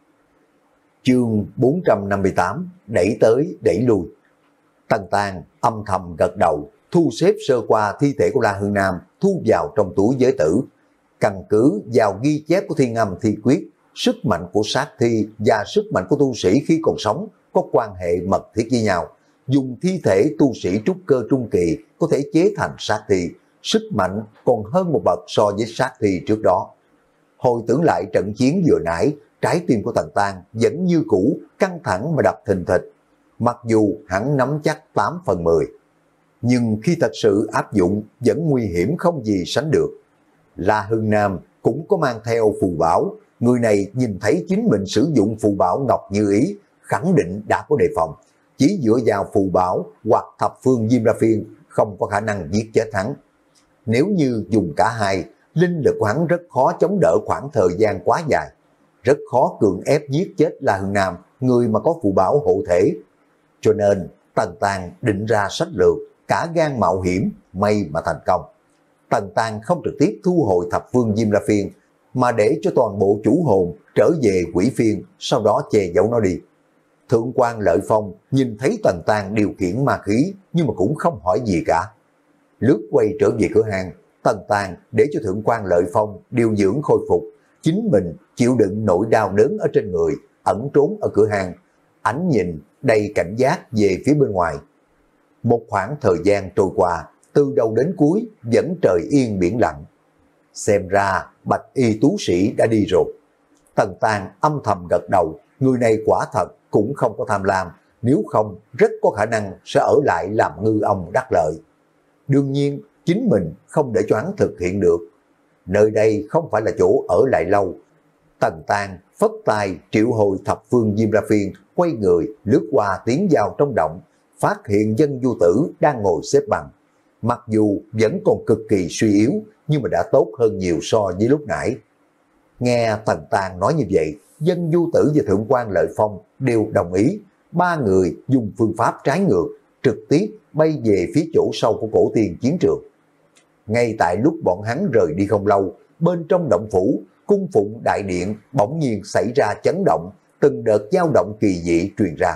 Chương bốn trăm năm mươi tám, đẩy tới đẩy lui. Tần Tang âm thầm gật đầu, thu xếp sơ qua thi thể của La Hưng Nam, thu vào trong túi giới tử. Căn cứ vào ghi chép của Thiên Âm Thi Quyết, sức mạnh của sát thi và sức mạnh của tu sĩ khi còn sống có quan hệ mật thiết với nhau. Dùng thi thể tu sĩ trúc cơ trung kỳ có thể chế thành sát thi, sức mạnh còn hơn một bậc so với sát thi trước đó. Hồi tưởng lại trận chiến vừa nãy, trái tim của Tần Tang vẫn như cũ, căng thẳng mà đập thình thịch. Mặc dù hắn nắm chắc tám phần mười, nhưng khi thật sự áp dụng vẫn nguy hiểm không gì sánh được. La Hưng Nam cũng có mang theo phù bảo, người này nhìn thấy chính mình sử dụng phù bảo Ngọc Như Ý, khẳng định đã có đề phòng. Chỉ dựa vào phù bảo hoặc thập phương Diêm La Phiên không có khả năng giết chết hắn. Nếu như dùng cả hai, linh lực của hắn rất khó chống đỡ khoảng thời gian quá dài, rất khó cưỡng ép giết chết La Hưng Nam, người mà có phù bảo hộ thể. Cho nên Tần Tang định ra sách lược, cả gan mạo hiểm, may mà thành công. Tần Tang không trực tiếp thu hồi thập phương Diêm La Phiên, mà để cho toàn bộ chủ hồn trở về quỷ phiên, sau đó che giấu nó đi. Thượng quan Lợi Phong nhìn thấy Tần Tang điều khiển ma khí, nhưng mà cũng không hỏi gì cả. Lướt quay trở về cửa hàng, Tần Tang để cho Thượng quan Lợi Phong điều dưỡng khôi phục, chính mình chịu đựng nỗi đau đớn ở trên người, ẩn trốn ở cửa hàng, ánh nhìn đầy cảnh giác về phía bên ngoài. Một khoảng thời gian trôi qua, từ đầu đến cuối vẫn trời yên biển lặng. Xem ra bạch y tú sĩ đã đi rồi. Tần Tang âm thầm gật đầu, người này quả thật cũng không có tham lam, nếu không rất có khả năng sẽ ở lại làm ngư ông đắc lợi. Đương nhiên chính mình không để cho hắn thực hiện được. Nơi đây không phải là chỗ ở lại lâu. Tần Tang phất tay triệu hồi thập phương Diêm La Phiên, quay người lướt qua tiến vào trong động, phát hiện Dân Du Tử đang ngồi xếp bằng. Mặc dù vẫn còn cực kỳ suy yếu, nhưng mà đã tốt hơn nhiều so với lúc nãy. Nghe Tần Tang nói như vậy, Dân Du Tử và Thượng quan Lợi Phong đều đồng ý. Ba người dùng phương pháp trái ngược, trực tiếp bay về phía chỗ sâu của cổ tiên chiến trường. Ngay tại lúc bọn hắn rời đi không lâu, bên trong động phủ, cung phụng đại điện bỗng nhiên xảy ra chấn động, từng đợt dao động kỳ dị truyền ra.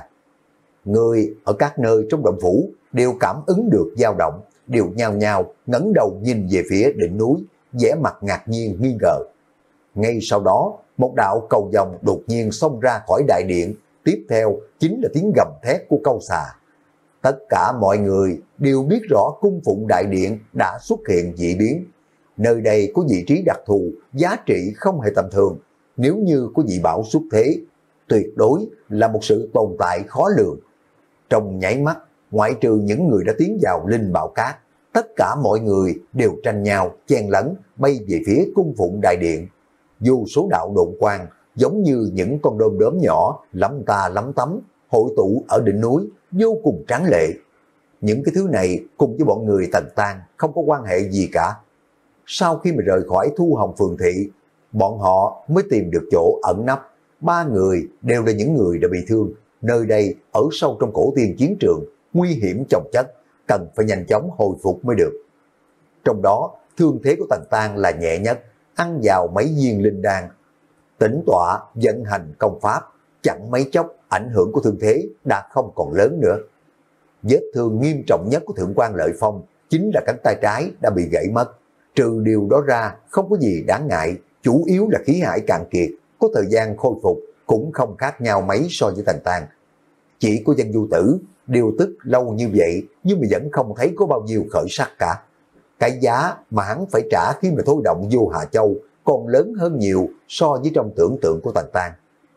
Người ở các nơi trong động phủ đều cảm ứng được dao động, đều nhao nhao ngẩng đầu nhìn về phía đỉnh núi, vẻ mặt ngạc nhiên nghi ngờ. Ngay sau đó, một đạo cầu vồng đột nhiên xông ra khỏi đại điện, tiếp theo chính là tiếng gầm thét của câu xà. Tất cả mọi người đều biết rõ cung phụng đại điện đã xuất hiện dị biến. Nơi đây có vị trí đặc thù, giá trị không hề tầm thường. Nếu như có dị bảo xuất thế, tuyệt đối là một sự tồn tại khó lường. Trong nháy mắt, ngoại trừ những người đã tiến vào linh bảo cát, tất cả mọi người đều tranh nhau, chen lấn, bay về phía cung phụng đại điện. Vô số đạo độn quang, giống như những con đom đóm nhỏ, lắm ta lắm tấm, hội tụ ở đỉnh núi, vô cùng tráng lệ. Những cái thứ này cùng với bọn người Tần Tang không có quan hệ gì cả. Sau khi mà rời khỏi Thu Hồng Phường Thị, bọn họ mới tìm được chỗ ẩn nấp. Ba người đều là những người đã bị thương. Nơi đây ở sâu trong cổ tiên chiến trường, nguy hiểm chồng chất, cần phải nhanh chóng hồi phục mới được. Trong đó, thương thế của Tần Tang là nhẹ nhất, ăn vào mấy viên linh đan. Tĩnh tọa, vận hành công pháp, chẳng mấy chốc ảnh hưởng của thương thế đã không còn lớn nữa. Vết thương nghiêm trọng nhất của Thượng quan Lợi Phong chính là cánh tay trái đã bị gãy mất. Trừ điều đó ra, không có gì đáng ngại, chủ yếu là khí hải cạn kiệt, có thời gian khôi phục cũng không khác nhau mấy so với Tần Tang. Chỉ có Dân Du Tử điều tức lâu như vậy nhưng mà vẫn không thấy có bao nhiêu khởi sắc cả. Cái giá mà hắn phải trả khi mà thôi động Vô Hà Châu còn lớn hơn nhiều so với trong tưởng tượng của Tần Tang.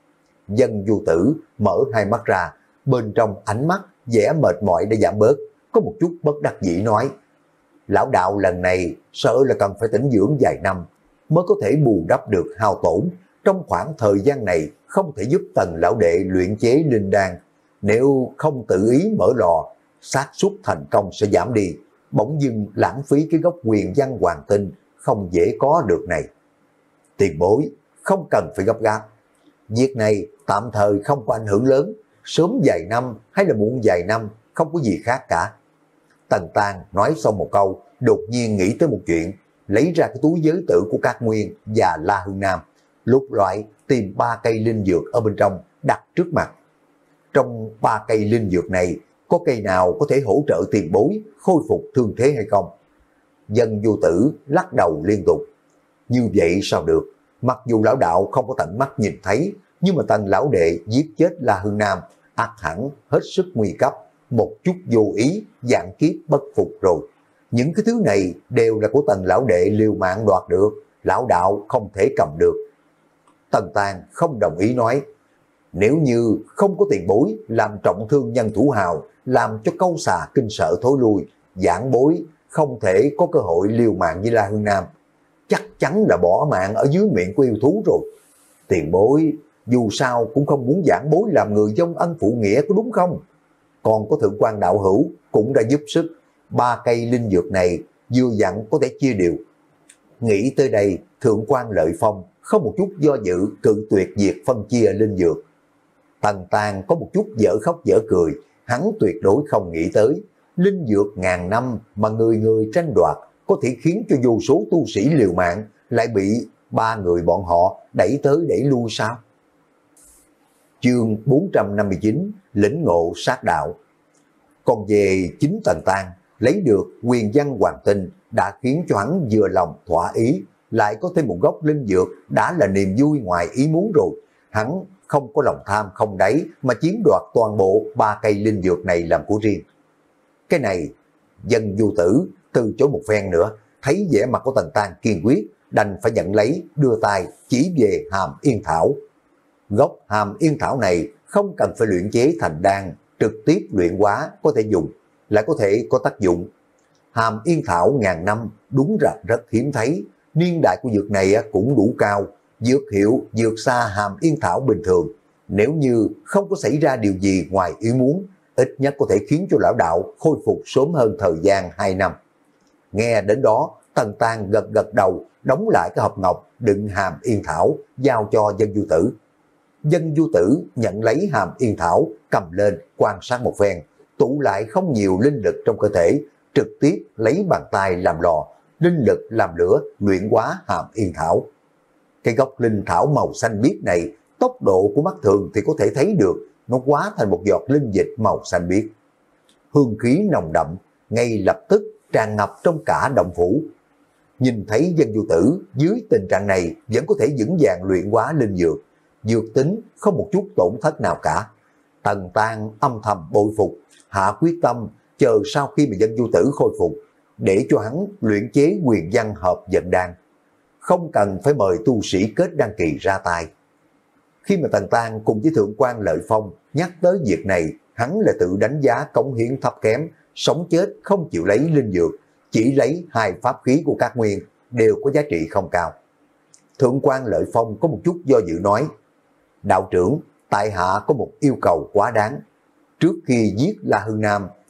Dân Du Tử mở hai mắt ra, bên trong ánh mắt vẻ mệt mỏi đã giảm bớt, có một chút bất đắc dĩ nói: lão đạo lần này sợ là cần phải tĩnh dưỡng vài năm mới có thể bù đắp được hao tổn. Trong khoảng thời gian này không thể giúp Tần lão đệ luyện chế linh đan, nếu không tự ý mở lò, xác suất thành công sẽ giảm đi. Bỗng dưng lãng phí cái gốc Huyền Văn Hoàng Tinh không dễ có được này. Tiền bối không cần phải gấp gáp, việc này tạm thời không có ảnh hưởng lớn, sớm vài năm hay là muộn vài năm không có gì khác cả. Tần Tang nói xong một câu, đột nhiên nghĩ tới một chuyện, lấy ra cái túi giới tử của Cát Nguyên và La Hương Nam, lục loại tìm ba cây linh dược ở bên trong đặt trước mặt. Trong ba cây linh dược này, có cây nào có thể hỗ trợ tiền bối khôi phục thương thế hay không? Dân Du Tử lắc đầu liên tục. Như vậy sao được? Mặc dù lão đạo không có tận mắt nhìn thấy, nhưng mà Tần lão đệ giết chết La Hương Nam, ắt hẳn hết sức nguy cấp, một chút vô ý, dạng kiếp bất phục rồi. Những cái thứ này đều là của Tần lão đệ liều mạng đoạt được, lão đạo không thể cầm được. Tần Tang không đồng ý nói: nếu như không có tiền bối làm trọng thương nhân thủ hào, làm cho câu xà kinh sợ thối lui, giảng bối không thể có cơ hội liều mạng với La Hương Nam, chắc chắn là bỏ mạng ở dưới miệng của yêu thú rồi. Tiền bối dù sao cũng không muốn giảng bối làm người vong ân phụ nghĩa, có đúng không? Còn có Thượng quan đạo hữu cũng đã giúp sức, ba cây linh dược này vừa dặn có thể chia đều. Nghĩ tới đây, Thượng quan Lợi Phong không một chút do dự cự tuyệt việc phân chia linh dược. Tần Tang có một chút dở khóc dở cười, hắn tuyệt đối không nghĩ tới, linh dược ngàn năm mà người người tranh đoạt có thể khiến cho vô số tu sĩ liều mạng, lại bị ba người bọn họ đẩy tới đẩy lui sao? Chương bốn trăm năm mươi chín, lĩnh ngộ sát đạo. Còn về chính Tần Tang, lấy được Huyền Văn Hoàng Tinh đã khiến cho hắn vừa lòng thỏa ý, lại có thêm một gốc linh dược đã là niềm vui ngoài ý muốn rồi. Hắn không có lòng tham không đáy mà chiếm đoạt toàn bộ ba cây linh dược này làm của riêng. Cái này, Dân Du Tử từ chối một phen nữa, thấy vẻ mặt của Tần Tang kiên quyết, đành phải nhận lấy, đưa tay chỉ về Hàm Yên Thảo. Gốc Hàm Yên Thảo này không cần phải luyện chế thành đan, trực tiếp luyện hóa có thể dùng, lại có thể có tác dụng. Hàm Yên Thảo ngàn năm đúng là rất hiếm thấy, niên đại của dược này cũng đủ cao, dược hiệu vượt xa Hàm Yên Thảo bình thường. Nếu như không có xảy ra điều gì ngoài ý muốn, ít nhất có thể khiến cho lão đạo khôi phục sớm hơn thời gian hai năm. Nghe đến đó, Tần Tang gật gật đầu, đóng lại cái hộp ngọc đựng Hàm Yên Thảo, giao cho Dân Du Tử. Dân Du Tử nhận lấy Hàm Yên Thảo, cầm lên quan sát một phen, tụ lại không nhiều linh lực trong cơ thể, trực tiếp lấy bàn tay làm lò, linh lực làm lửa, luyện hóa Hàm Yên Thảo. Cái gốc linh thảo màu xanh biếc này, tốc độ của mắt thường thì có thể thấy được, nó hóa thành một giọt linh dịch màu xanh biếc. Hương khí nồng đậm, ngay lập tức tràn ngập trong cả động phủ. Nhìn thấy Dân Du Tử dưới tình trạng này vẫn có thể vững vàng luyện hóa linh dược, dược tính không một chút tổn thất nào cả. Tần Tang âm thầm bội phục, hạ quyết tâm chờ sau khi mà Dân Du Tử khôi phục, để cho hắn luyện chế Huyền Văn hợp vận đan, không cần phải mời tu sĩ kết đan kỳ ra tay. Khi mà Tần Tang cùng với Thượng quan Lợi Phong nhắc tới việc này, hắn là tự đánh giá cống hiến thấp kém, sống chết không chịu lấy linh dược, chỉ lấy hai pháp khí của các nguyên, đều có giá trị không cao. Thượng quan Lợi Phong có một chút do dự nói: đạo trưởng, tại hạ có một yêu cầu quá đáng. Trước khi giết La Hương Nam,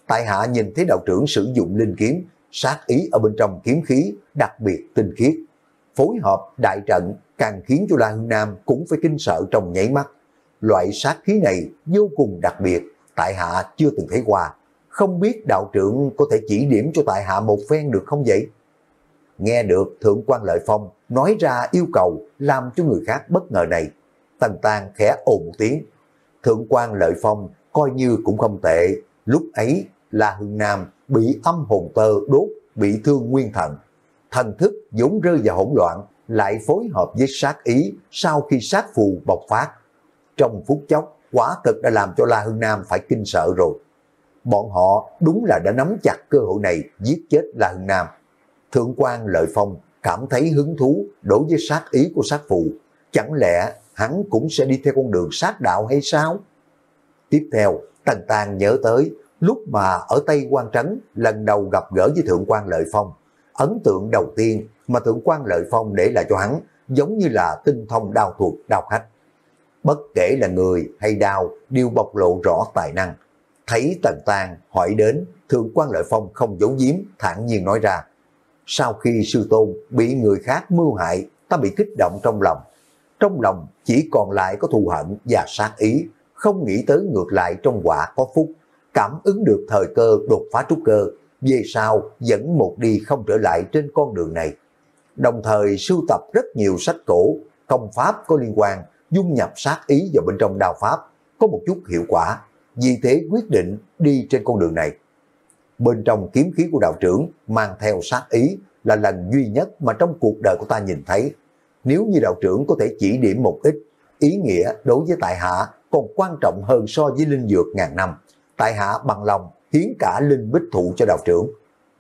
tại hạ nhìn thấy đạo trưởng sử dụng linh kiếm, sát ý ở bên trong kiếm khí đặc biệt tinh khiết. Phối hợp đại trận càng khiến cho La Hương Nam cũng phải kinh sợ trong nháy mắt. Loại sát khí này vô cùng đặc biệt, tại hạ chưa từng thấy qua. Không biết đạo trưởng có thể chỉ điểm cho tại hạ một phen được không vậy? Nghe được Thượng quan Lợi Phong nói ra yêu cầu làm cho người khác bất ngờ này, Tần Tang khẽ ồ một tiếng. Thượng quan Lợi Phong coi như cũng không tệ, lúc ấy La Hương Nam bị âm hồn tơ đốt, bị thương nguyên thần. Thần thức vốn rơi vào hỗn loạn, lại phối hợp với sát ý sau khi sát phù bộc phát. Trong phút chốc, quả thực đã làm cho La Hương Nam phải kinh sợ rồi. Bọn họ đúng là đã nắm chặt cơ hội này giết chết La Hương Nam. Thượng quan Lợi Phong cảm thấy hứng thú đối với sát ý của sát phù. Chẳng lẽ hắn cũng sẽ đi theo con đường sát đạo hay sao? Tiếp theo, Tần Tang nhớ tới lúc mà ở Tây Quan Trấn lần đầu gặp gỡ với Thượng quan Lợi Phong. Ấn tượng đầu tiên mà Thượng quan Lợi Phong để lại cho hắn giống như là tinh thông đao thuật, đao khách. Bất kể là người hay đao đều bộc lộ rõ tài năng. Thấy Tần Tang hỏi đến, Thượng quan Lợi Phong không giấu giếm, thản nhiên nói ra. Sau khi sư tôn bị người khác mưu hại, ta bị kích động trong lòng. Trong lòng chỉ còn lại có thù hận và sát ý, không nghĩ tới ngược lại trong quả có phúc. Cảm ứng được thời cơ đột phá trúc cơ, về sau dẫn một đi không trở lại trên con đường này. Đồng thời sưu tập rất nhiều sách cổ, công pháp có liên quan, dung nhập sát ý vào bên trong đao pháp, có một chút hiệu quả. Vì thế quyết định đi trên con đường này. Bên trong kiếm khí của đạo trưởng mang theo sát ý là lần duy nhất mà trong cuộc đời của ta nhìn thấy. Nếu như đạo trưởng có thể chỉ điểm một ít, ý nghĩa đối với tại hạ còn quan trọng hơn so với linh dược ngàn năm. Tại hạ bằng lòng hiến cả linh bích thụ cho đạo trưởng.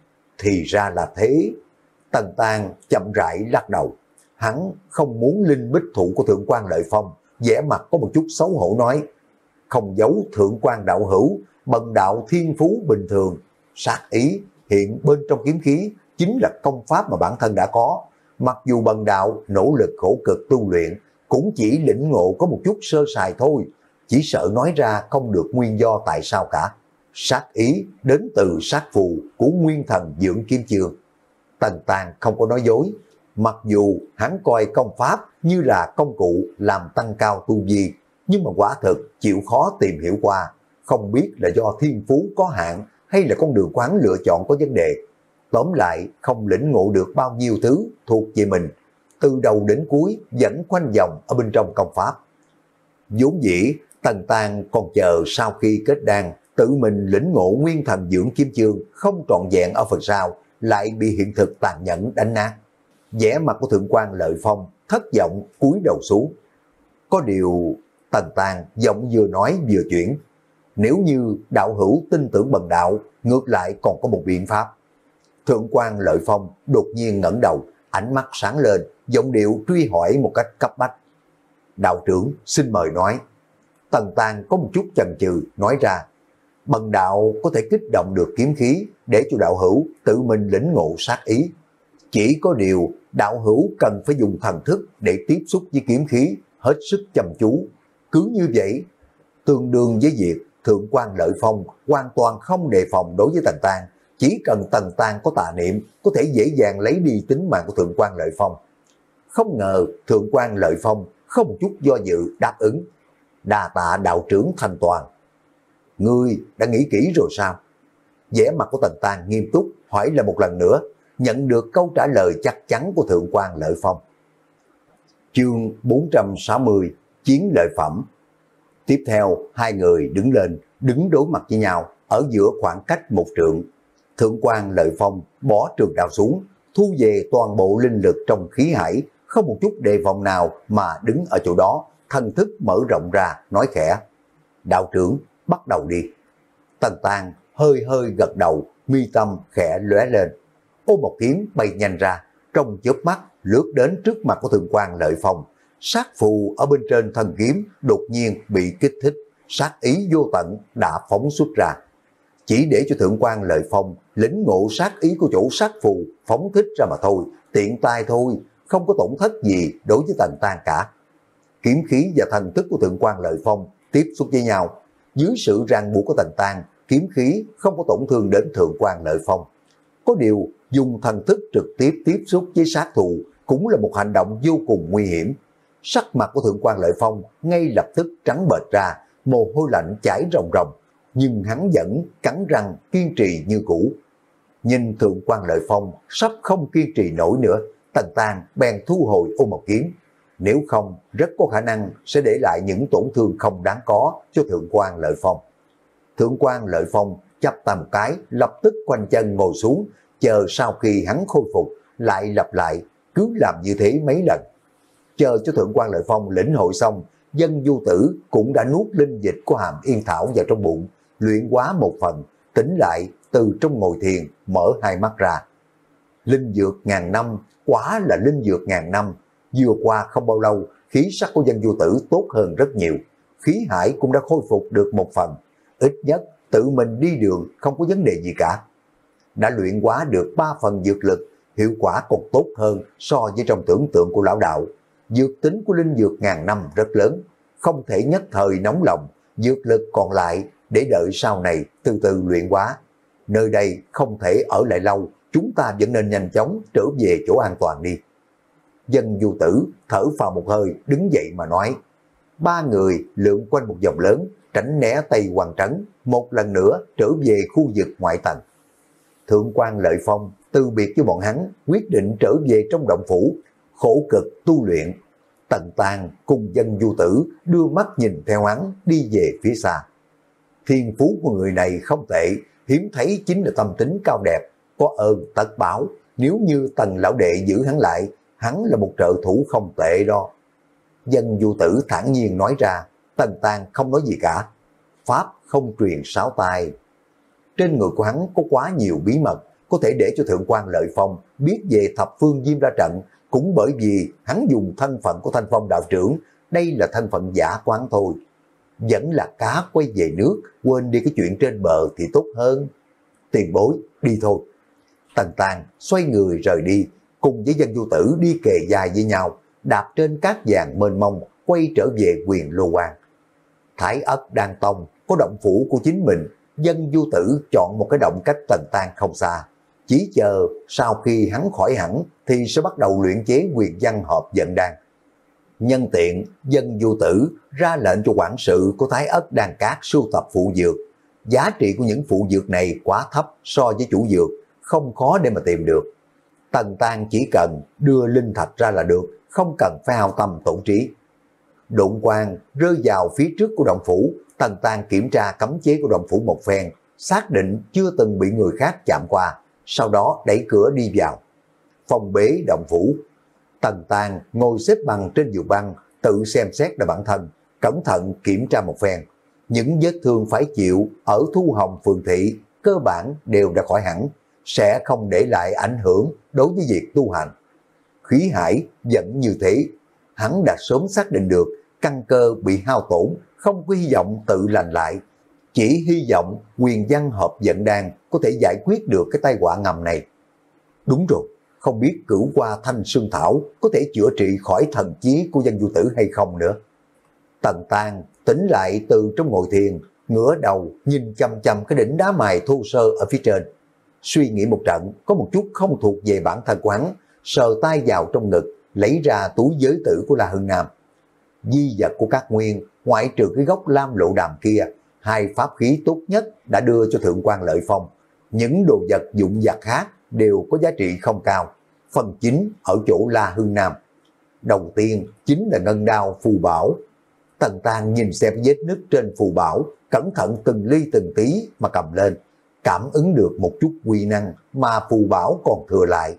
Thì ra là thế. Tần Tang chậm rãi lắc đầu. Hắn không muốn linh bích thụ của Thượng quan Lợi Phong, vẻ mặt có một chút xấu hổ nói. Không giấu Thượng quan đạo hữu, bần đạo thiên phú bình thường. Sát ý hiện bên trong kiếm khí chính là công pháp mà bản thân đã có. Mặc dù bần đạo nỗ lực khổ cực tu luyện, cũng chỉ lĩnh ngộ có một chút sơ sài thôi. Chỉ sợ nói ra không được nguyên do tại sao cả. Sát ý đến từ sát phù của nguyên thần dưỡng kiếm chương. Tần Tang không có nói dối. Mặc dù hắn coi công pháp như là công cụ làm tăng cao tu vi, nhưng mà quả thực chịu khó tìm hiểu qua. Không biết là do thiên phú có hạn hay là con đường quán lựa chọn có vấn đề. Tóm lại không lĩnh ngộ được bao nhiêu thứ thuộc về mình. Từ đầu đến cuối vẫn quanh vòng ở bên trong công pháp. Vốn dĩ Tần Tang còn chờ sau khi kết đan tự mình lĩnh ngộ nguyên thần dưỡng kiếm chương không trọn vẹn ở phần sau, lại bị hiện thực tàn nhẫn đánh nát. Vẻ mặt của Thượng quan Lợi Phong thất vọng cúi đầu xuống. Có điều Tần Tang giọng vừa nói vừa chuyển. Nếu như đạo hữu tin tưởng bần đạo, ngược lại còn có một biện pháp. Thượng quan Lợi Phong đột nhiên ngẩng đầu, ánh mắt sáng lên, giọng điệu truy hỏi một cách cấp bách. Đạo trưởng xin mời nói. Tần Tang có một chút chần chừ nói ra. Bần đạo có thể kích động được kiếm khí để cho đạo hữu tự mình lĩnh ngộ sát ý. Chỉ có điều đạo hữu cần phải dùng thần thức để tiếp xúc với kiếm khí, hết sức chăm chú. Cứ như vậy, tương đương với việc Thượng quan Lợi Phong hoàn toàn không đề phòng đối với Tần Tang. Chỉ cần Tần Tang có tà niệm, có thể dễ dàng lấy đi tính mạng của Thượng quan Lợi Phong. Không ngờ Thượng quan Lợi Phong không một chút do dự đáp ứng. Đa tạ đạo trưởng thành toàn. Ngươi đã nghĩ kỹ rồi sao? Vẻ mặt của Tần Tang nghiêm túc hỏi lại một lần nữa, nhận được câu trả lời chắc chắn của Thượng quan Lợi Phong. Chương bốn trăm sáu mươi Chiến lợi phẩm. Tiếp theo hai người đứng lên, đứng đối mặt với nhau ở giữa khoảng cách một trượng. Thượng quan Lợi Phong bỏ trường đao xuống, thu về toàn bộ linh lực trong khí hải, không một chút đề phòng nào mà đứng ở chỗ đó, thần thức mở rộng ra, nói khẽ. Đạo trưởng, bắt đầu đi. Tần Tang hơi hơi gật đầu, mi tâm khẽ lóe lên. Ô một kiếm bay nhanh ra, trong chớp mắt lướt đến trước mặt của Thượng quan Lợi Phong. Sát phù ở bên trên thân kiếm đột nhiên bị kích thích, sát ý vô tận đã phóng xuất ra. Chỉ để cho Thượng quan Lợi Phong lĩnh ngộ sát ý của chủ sát phù phóng thích ra mà thôi, tiện tay thôi, không có tổn thất gì đối với Tần Tang cả. Kiếm khí và thần thức của Thượng quan Lợi Phong tiếp xúc với nhau, dưới sự ràng buộc của Tần Tang, kiếm khí không có tổn thương đến Thượng quan Lợi Phong. Có điều dùng thần thức trực tiếp tiếp xúc với sát thủ cũng là một hành động vô cùng nguy hiểm. Sắc mặt của Thượng quan Lợi Phong ngay lập tức trắng bệch ra, mồ hôi lạnh chảy ròng ròng, nhưng hắn vẫn cắn răng kiên trì như cũ. Nhìn Thượng quan Lợi Phong sắp không kiên trì nổi nữa, Tần Tang bèn thu hồi Ô Mộc Kiếm. Nếu không, rất có khả năng sẽ để lại những tổn thương không đáng có cho Thượng quan Lợi Phong. Thượng quan Lợi Phong chắp tay một cái, lập tức quanh chân ngồi xuống, chờ sau khi hắn khôi phục, lại lặp lại, cứ làm như thế mấy lần. Chờ cho Thượng quan Lợi Phong lĩnh hội xong, Dân Du Tử cũng đã nuốt linh dịch của Hàm Yên Thảo vào trong bụng, luyện hóa một phần, tỉnh lại từ trong ngồi thiền, mở hai mắt ra. Linh dược ngàn năm, quả là linh dược ngàn năm. Vừa qua không bao lâu, khí sắc của Dân Du Tử tốt hơn rất nhiều. Khí hải cũng đã khôi phục được một phần. Ít nhất tự mình đi đường không có vấn đề gì cả. Đã luyện hóa được ba phần dược lực, hiệu quả còn tốt hơn so với trong tưởng tượng của lão đạo. Dược tính của linh dược ngàn năm rất lớn, không thể nhất thời nóng lòng, dược lực còn lại để đợi sau này từ từ luyện hóa. Nơi đây không thể ở lại lâu, chúng ta vẫn nên nhanh chóng trở về chỗ an toàn đi. Dân Du Tử thở phào một hơi, đứng dậy mà nói. Ba người lượn quanh một vòng lớn, tránh né Tây Hoàng Trấn, một lần nữa trở về khu vực ngoại tầng. Thượng quan Lợi Phong từ biệt với bọn hắn, quyết định trở về trong động phủ, khổ cực tu luyện. Tần Tang cùng Dân Du Tử đưa mắt nhìn theo hắn đi về phía xa. Thiên phú của người này không tệ, hiếm thấy chính là tâm tính cao đẹp, có ơn tất báo. Nếu như Tần lão đệ giữ hắn lại, hắn là một trợ thủ không tệ đó. Dân Du Tử thản nhiên nói ra. Tần Tang không nói gì cả. Pháp không truyền sáu tai. Trên người của hắn có quá nhiều bí mật, có thể để cho Thượng quan Lợi Phong biết về thập phương Diêm ra trận, cũng bởi vì hắn dùng thân phận của Thanh Phong đạo trưởng, đây là thân phận giả quán thôi. Vẫn là cá quay về nước, quên đi cái chuyện trên bờ thì tốt hơn. Tiền bối, đi thôi. Tần Tang xoay người rời đi, cùng với Dân Du Tử đi kề dài với nhau, đạp trên cát vàng mênh mông, quay trở về Quyền Lô Quan. Thái Ất Đan Tông có động phủ của chính mình, Dân Du Tử chọn một cái động cách Tần Tang không xa. Chỉ chờ sau khi hắn khỏi hẳn thì sẽ bắt đầu luyện chế quyền văn hợp dẫn đan. Nhân tiện, Dân Du Tử ra lệnh cho quản sự của Thái Ất Đan Cát sưu tập phụ dược. Giá trị của những phụ dược này quá thấp so với chủ dược, không khó để mà tìm được. Tần Tang chỉ cần đưa linh thạch ra là được, không cần phải hao tâm tổn trí. Đụng quang rơi vào phía trước của động phủ, Tần Tang kiểm tra cấm chế của động phủ một phen, xác định chưa từng bị người khác chạm qua, sau đó đẩy cửa đi vào. Phòng bế động phủ, Tần Tang ngồi xếp bằng trên giường băng, tự xem xét lại bản thân, cẩn thận kiểm tra một phen. Những vết thương phải chịu ở Thu Hồng phường thị cơ bản đều đã khỏi hẳn, sẽ không để lại ảnh hưởng đối với việc tu hành. Khí hải vẫn như thế, hắn đã sớm xác định được căn cơ bị hao tổn, không có hy vọng tự lành lại. Chỉ hy vọng quyền văn hợp dẫn đan có thể giải quyết được cái tai họa ngầm này. Đúng rồi, không biết cửu qua thanh sương thảo có thể chữa trị khỏi thần chí của Dân Du Tử hay không nữa. Tần Tang tỉnh lại từ trong ngồi thiền, ngửa đầu nhìn chăm chăm cái đỉnh đá mài thô sơ ở phía trên. Suy nghĩ một trận, có một chút không thuộc về bản thân của hắn, sờ tay vào trong ngực, lấy ra túi giới tử của La Hưng Nam. Di vật của các nguyên, ngoại trừ cái gốc lam lộ đàm kia, hai pháp khí tốt nhất đã đưa cho Thượng quan Lợi Phong. Những đồ vật dụng vật khác đều có giá trị không cao. Phần chính ở chỗ La Hưng Nam. Đầu tiên chính là ngân đao phù bảo. Tần Tang nhìn xem vết nứt trên phù bảo, cẩn thận từng ly từng tí mà cầm lên, cảm ứng được một chút uy năng mà phù bảo còn thừa lại.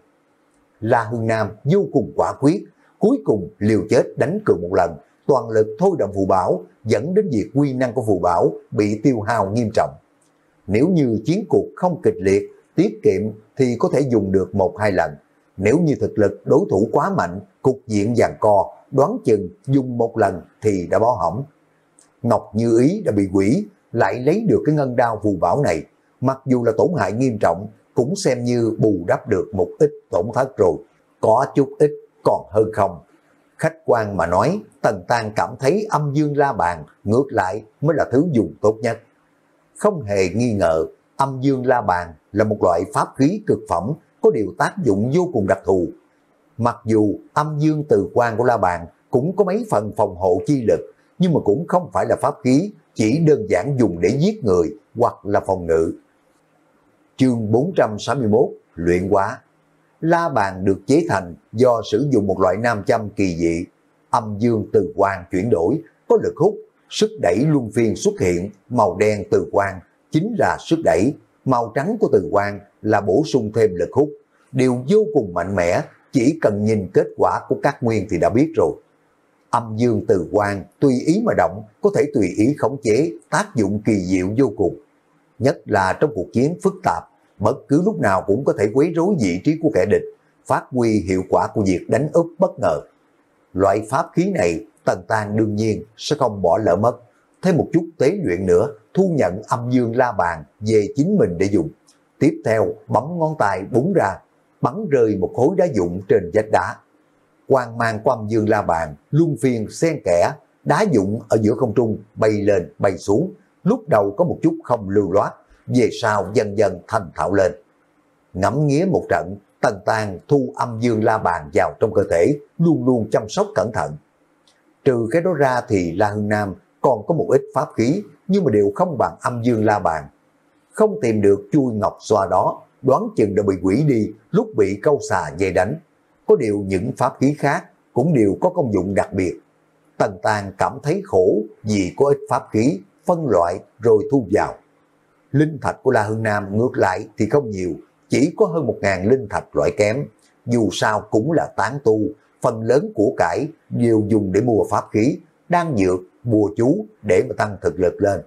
La Hưng Nam vô cùng quả quyết, cuối cùng liều chết đánh cược một lần, toàn lực thôi động phù bảo, dẫn đến việc uy năng của phù bảo bị tiêu hao nghiêm trọng. Nếu như chiến cuộc không kịch liệt, tiết kiệm thì có thể dùng được một hai lần. Nếu như thực lực đối thủ quá mạnh, cục diện giằng co, đoán chừng dùng một lần thì đã bó hỏng. Ngọc Như Ý đã bị quỷ, lại lấy được cái ngân đao phù bảo này, mặc dù là tổn hại nghiêm trọng, cũng xem như bù đắp được một ít tổn thất rồi, có chút ít còn hơn không. Khách quan mà nói, Tần Tang cảm thấy âm dương la bàn ngược lại mới là thứ dùng tốt nhất. Không hề nghi ngờ, âm dương la bàn là một loại pháp khí cực phẩm, có điều tác dụng vô cùng đặc thù. Mặc dù âm dương từ quan của la bàn cũng có mấy phần phòng hộ chi lực, nhưng mà cũng không phải là pháp khí chỉ đơn giản dùng để giết người hoặc là phòng ngự. Chương bốn trăm sáu mươi mốt, luyện hóa. La bàn được chế thành do sử dụng một loại nam châm kỳ dị, âm dương từ quang chuyển đổi, có lực hút, sức đẩy luân phiên xuất hiện, màu đen từ quang chính là sức đẩy, màu trắng của từ quang là bổ sung thêm lực hút, đều vô cùng mạnh mẽ, chỉ cần nhìn kết quả của các nguyên thì đã biết rồi. Âm dương từ quang tùy ý mà động, có thể tùy ý khống chế, tác dụng kỳ diệu vô cùng. Nhất là trong cuộc chiến phức tạp, bất cứ lúc nào cũng có thể quấy rối vị trí của kẻ địch, phát huy hiệu quả của việc đánh úp bất ngờ. Loại pháp khí này Tần Tang đương nhiên sẽ không bỏ lỡ mất, thêm một chút tế luyện nữa, thu nhận âm dương la bàn về chính mình để dùng. Tiếp theo bấm ngón tay búng ra, bắn rơi một khối đá dụng trên vách đá. Quang mang của âm dương la bàn luân phiên xen kẽ, đá dụng ở giữa không trung bay lên bay xuống, lúc đầu có một chút không lưu loát, về sau dần dần thành thạo lên. Ngẫm nghía một trận, Tần Tang thu âm dương la bàn vào trong cơ thể, luôn luôn chăm sóc cẩn thận. Trừ cái đó ra thì La Hưng Nam còn có một ít pháp khí, nhưng mà đều không bằng âm dương la bàn. Không tìm được chuôi ngọc xoa đó, đoán chừng đã bị quỷ đi lúc bị câu xà dây đánh. Có điều những pháp khí khác cũng đều có công dụng đặc biệt. Tần Tang cảm thấy khổ vì có ít pháp khí, phân loại rồi thu vào. Linh thạch của La Hưng Nam ngược lại thì không nhiều, chỉ có hơn một ngàn linh thạch loại kém. Dù sao cũng là tán tu, phần lớn của cải đều dùng để mua pháp khí, đan dược, bùa chú để mà tăng thực lực lên.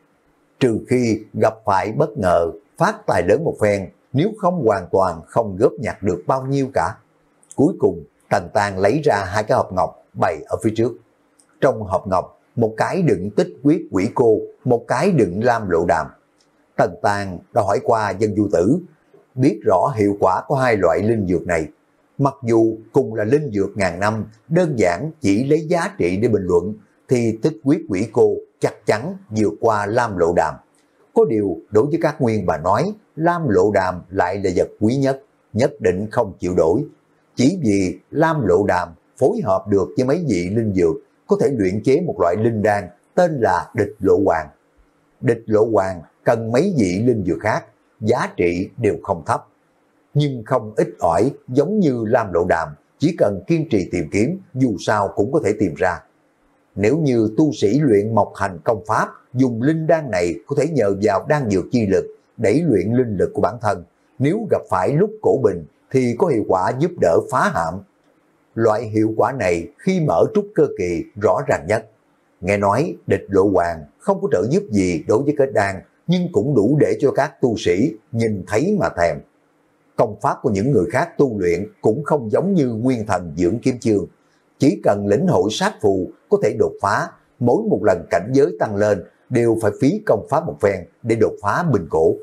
Trừ khi gặp phải bất ngờ, phát tài lớn một phen, nếu không hoàn toàn không góp nhặt được bao nhiêu cả. Cuối cùng, Tần Tang lấy ra hai cái hộp ngọc bày ở phía trước. Trong hộp ngọc, một cái đựng tích huyết quỷ cô, một cái đựng lam lộ đàm. Tần Tang đã hỏi qua dân du tử, biết rõ hiệu quả của hai loại linh dược này. Mặc dù cùng là linh dược ngàn năm, đơn giản chỉ lấy giá trị để bình luận, thì tích huyết quỷ cô chắc chắn vượt qua lam lộ đàm. Có điều đối với các nguyên bà nói, lam lộ đàm lại là vật quý nhất, nhất định không chịu đổi. Chỉ vì lam lộ đàm phối hợp được với mấy vị linh dược, có thể luyện chế một loại linh đan tên là địch lộ hoàng. Địch lộ hoàng cần mấy vị linh dược khác, giá trị đều không thấp, nhưng không ít ỏi giống như lam lộ đàm, chỉ cần kiên trì tìm kiếm, dù sao cũng có thể tìm ra. Nếu như tu sĩ luyện mộc hành công pháp, dùng linh đan này có thể nhờ vào đan dược chi lực, đẩy luyện linh lực của bản thân, nếu gặp phải lúc cổ bình thì có hiệu quả giúp đỡ phá hạm. Loại hiệu quả này khi mở trúc cơ kỳ rõ ràng nhất. Nghe nói địch lộ hoàng không có trợ giúp gì đối với kết đan, nhưng cũng đủ để cho các tu sĩ nhìn thấy mà thèm. Công pháp của những người khác tu luyện cũng không giống như nguyên thần dưỡng kiếm chương. Chỉ cần lĩnh hội sát phù có thể đột phá, mỗi một lần cảnh giới tăng lên đều phải phí công pháp một phen để đột phá bình cổ.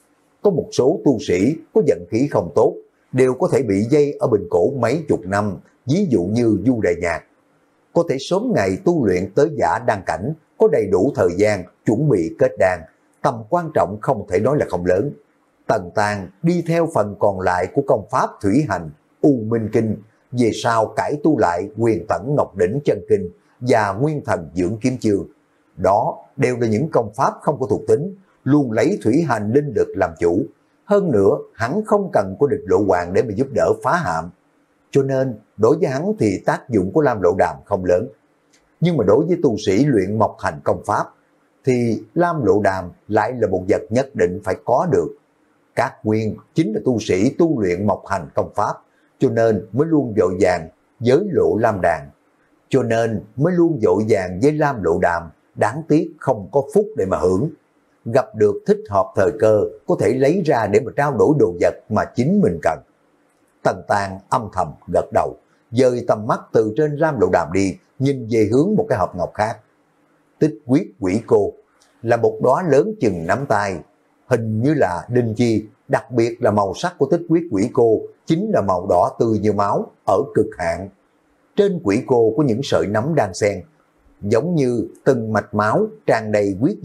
Có một số tu sĩ có vận khí không tốt, đều có thể bị dây ở bình cổ mấy chục năm, ví dụ như Du Đại Nhạc. Có thể sớm ngày tu luyện tới giả đan cảnh, có đầy đủ thời gian chuẩn bị kết đan, tầm quan trọng không thể nói là không lớn. Tần Tang đi theo phần còn lại của công pháp thủy hành, U Minh Kinh, về sau cải tu lại Quyền Tẩn Ngọc Đỉnh Chân Kinh và Nguyên Thần Dưỡng Kiếm Chương. Đó đều là những công pháp không có thuộc tính, luôn lấy thủy hành linh lực làm chủ. Hơn nữa, hắn không cần có địch lộ hoàng để mà giúp đỡ phá hạm. Cho nên, đối với hắn thì tác dụng của lam lộ đàm không lớn. Nhưng mà đối với tu sĩ luyện mộc hành công pháp, thì lam lộ đàm lại là một vật nhất định phải có được. Các nguyên chính là tu sĩ tu luyện mộc hành công pháp, cho nên mới luôn vội vàng giới lộ lam đàn. Cho nên mới luôn vội vàng với lam lộ đàm, đáng tiếc không có phúc để mà hưởng. Gặp được thích hợp thời cơ, có thể lấy ra để mà trao đổi đồ vật mà chính mình cần. Tần Tang âm thầm gật đầu, dời tầm mắt từ trên lam lộ đàm đi, nhìn về hướng một cái hộp ngọc khác. Tích huyết quỷ cô là một đóa lớn chừng nắm tay, hình như là đinh chi, đặc biệt là màu sắc của tích huyết quỷ cô chính là màu đỏ tươi như máu ở cực hạn. Trên quỷ cô có những sợi nấm đan xen, giống như từng mạch máu tràn đầy huyết dịch,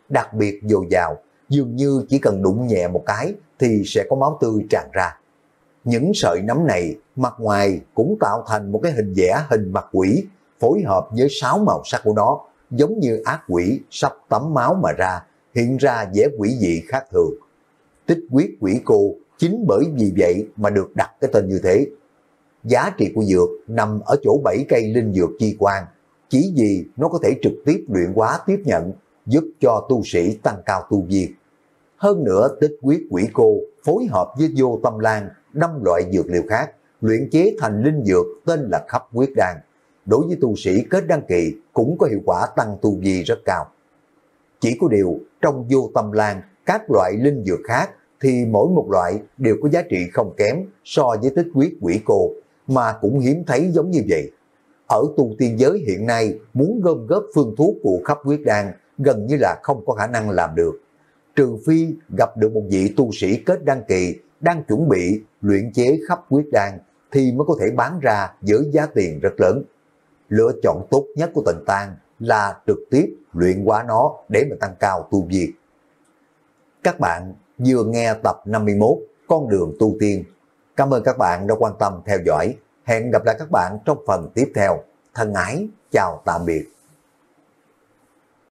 đặc biệt dồi dào, dường như chỉ cần đụng nhẹ một cái thì sẽ có máu tươi tràn ra. Những sợi nấm này mặt ngoài cũng tạo thành một cái hình vẽ hình mặt quỷ, phối hợp với sáu màu sắc của nó, giống như ác quỷ sắp tắm máu mà ra, hiện ra vẻ quỷ dị khác thường. Tích huyết quỷ cô chính bởi vì vậy mà được đặt cái tên như thế. Giá trị của dược nằm ở chỗ bảy cây linh dược chi quan, chỉ vì nó có thể trực tiếp luyện hóa tiếp nhận, giúp cho tu sĩ tăng cao tu vi. Hơn nữa, tích huyết quỷ cô phối hợp với vô tâm lan, năm loại dược liệu khác, luyện chế thành linh dược tên là khắp huyết đan. Đối với tu sĩ kết đan kỳ cũng có hiệu quả tăng tu vi rất cao. Chỉ có điều, trong vô tâm lan, các loại linh dược khác thì mỗi một loại đều có giá trị không kém so với tích huyết quỷ cô, mà cũng hiếm thấy giống như vậy. Ở tu tiên giới hiện nay, muốn gom góp phương thuốc của khắp huyết đan gần như là không có khả năng làm được. Trừ phi gặp được một vị tu sĩ kết đan kỳ đang chuẩn bị luyện chế khắp huyết đan thì mới có thể bán ra với giá tiền rất lớn. Lựa chọn tốt nhất của Tần Tan là trực tiếp luyện hóa nó để mà tăng cao tu vi. Các bạn vừa nghe tập năm mươi mốt Con đường tu tiên. Cảm ơn các bạn đã quan tâm theo dõi. Hẹn gặp lại các bạn trong phần tiếp theo. Thân ái, chào tạm biệt.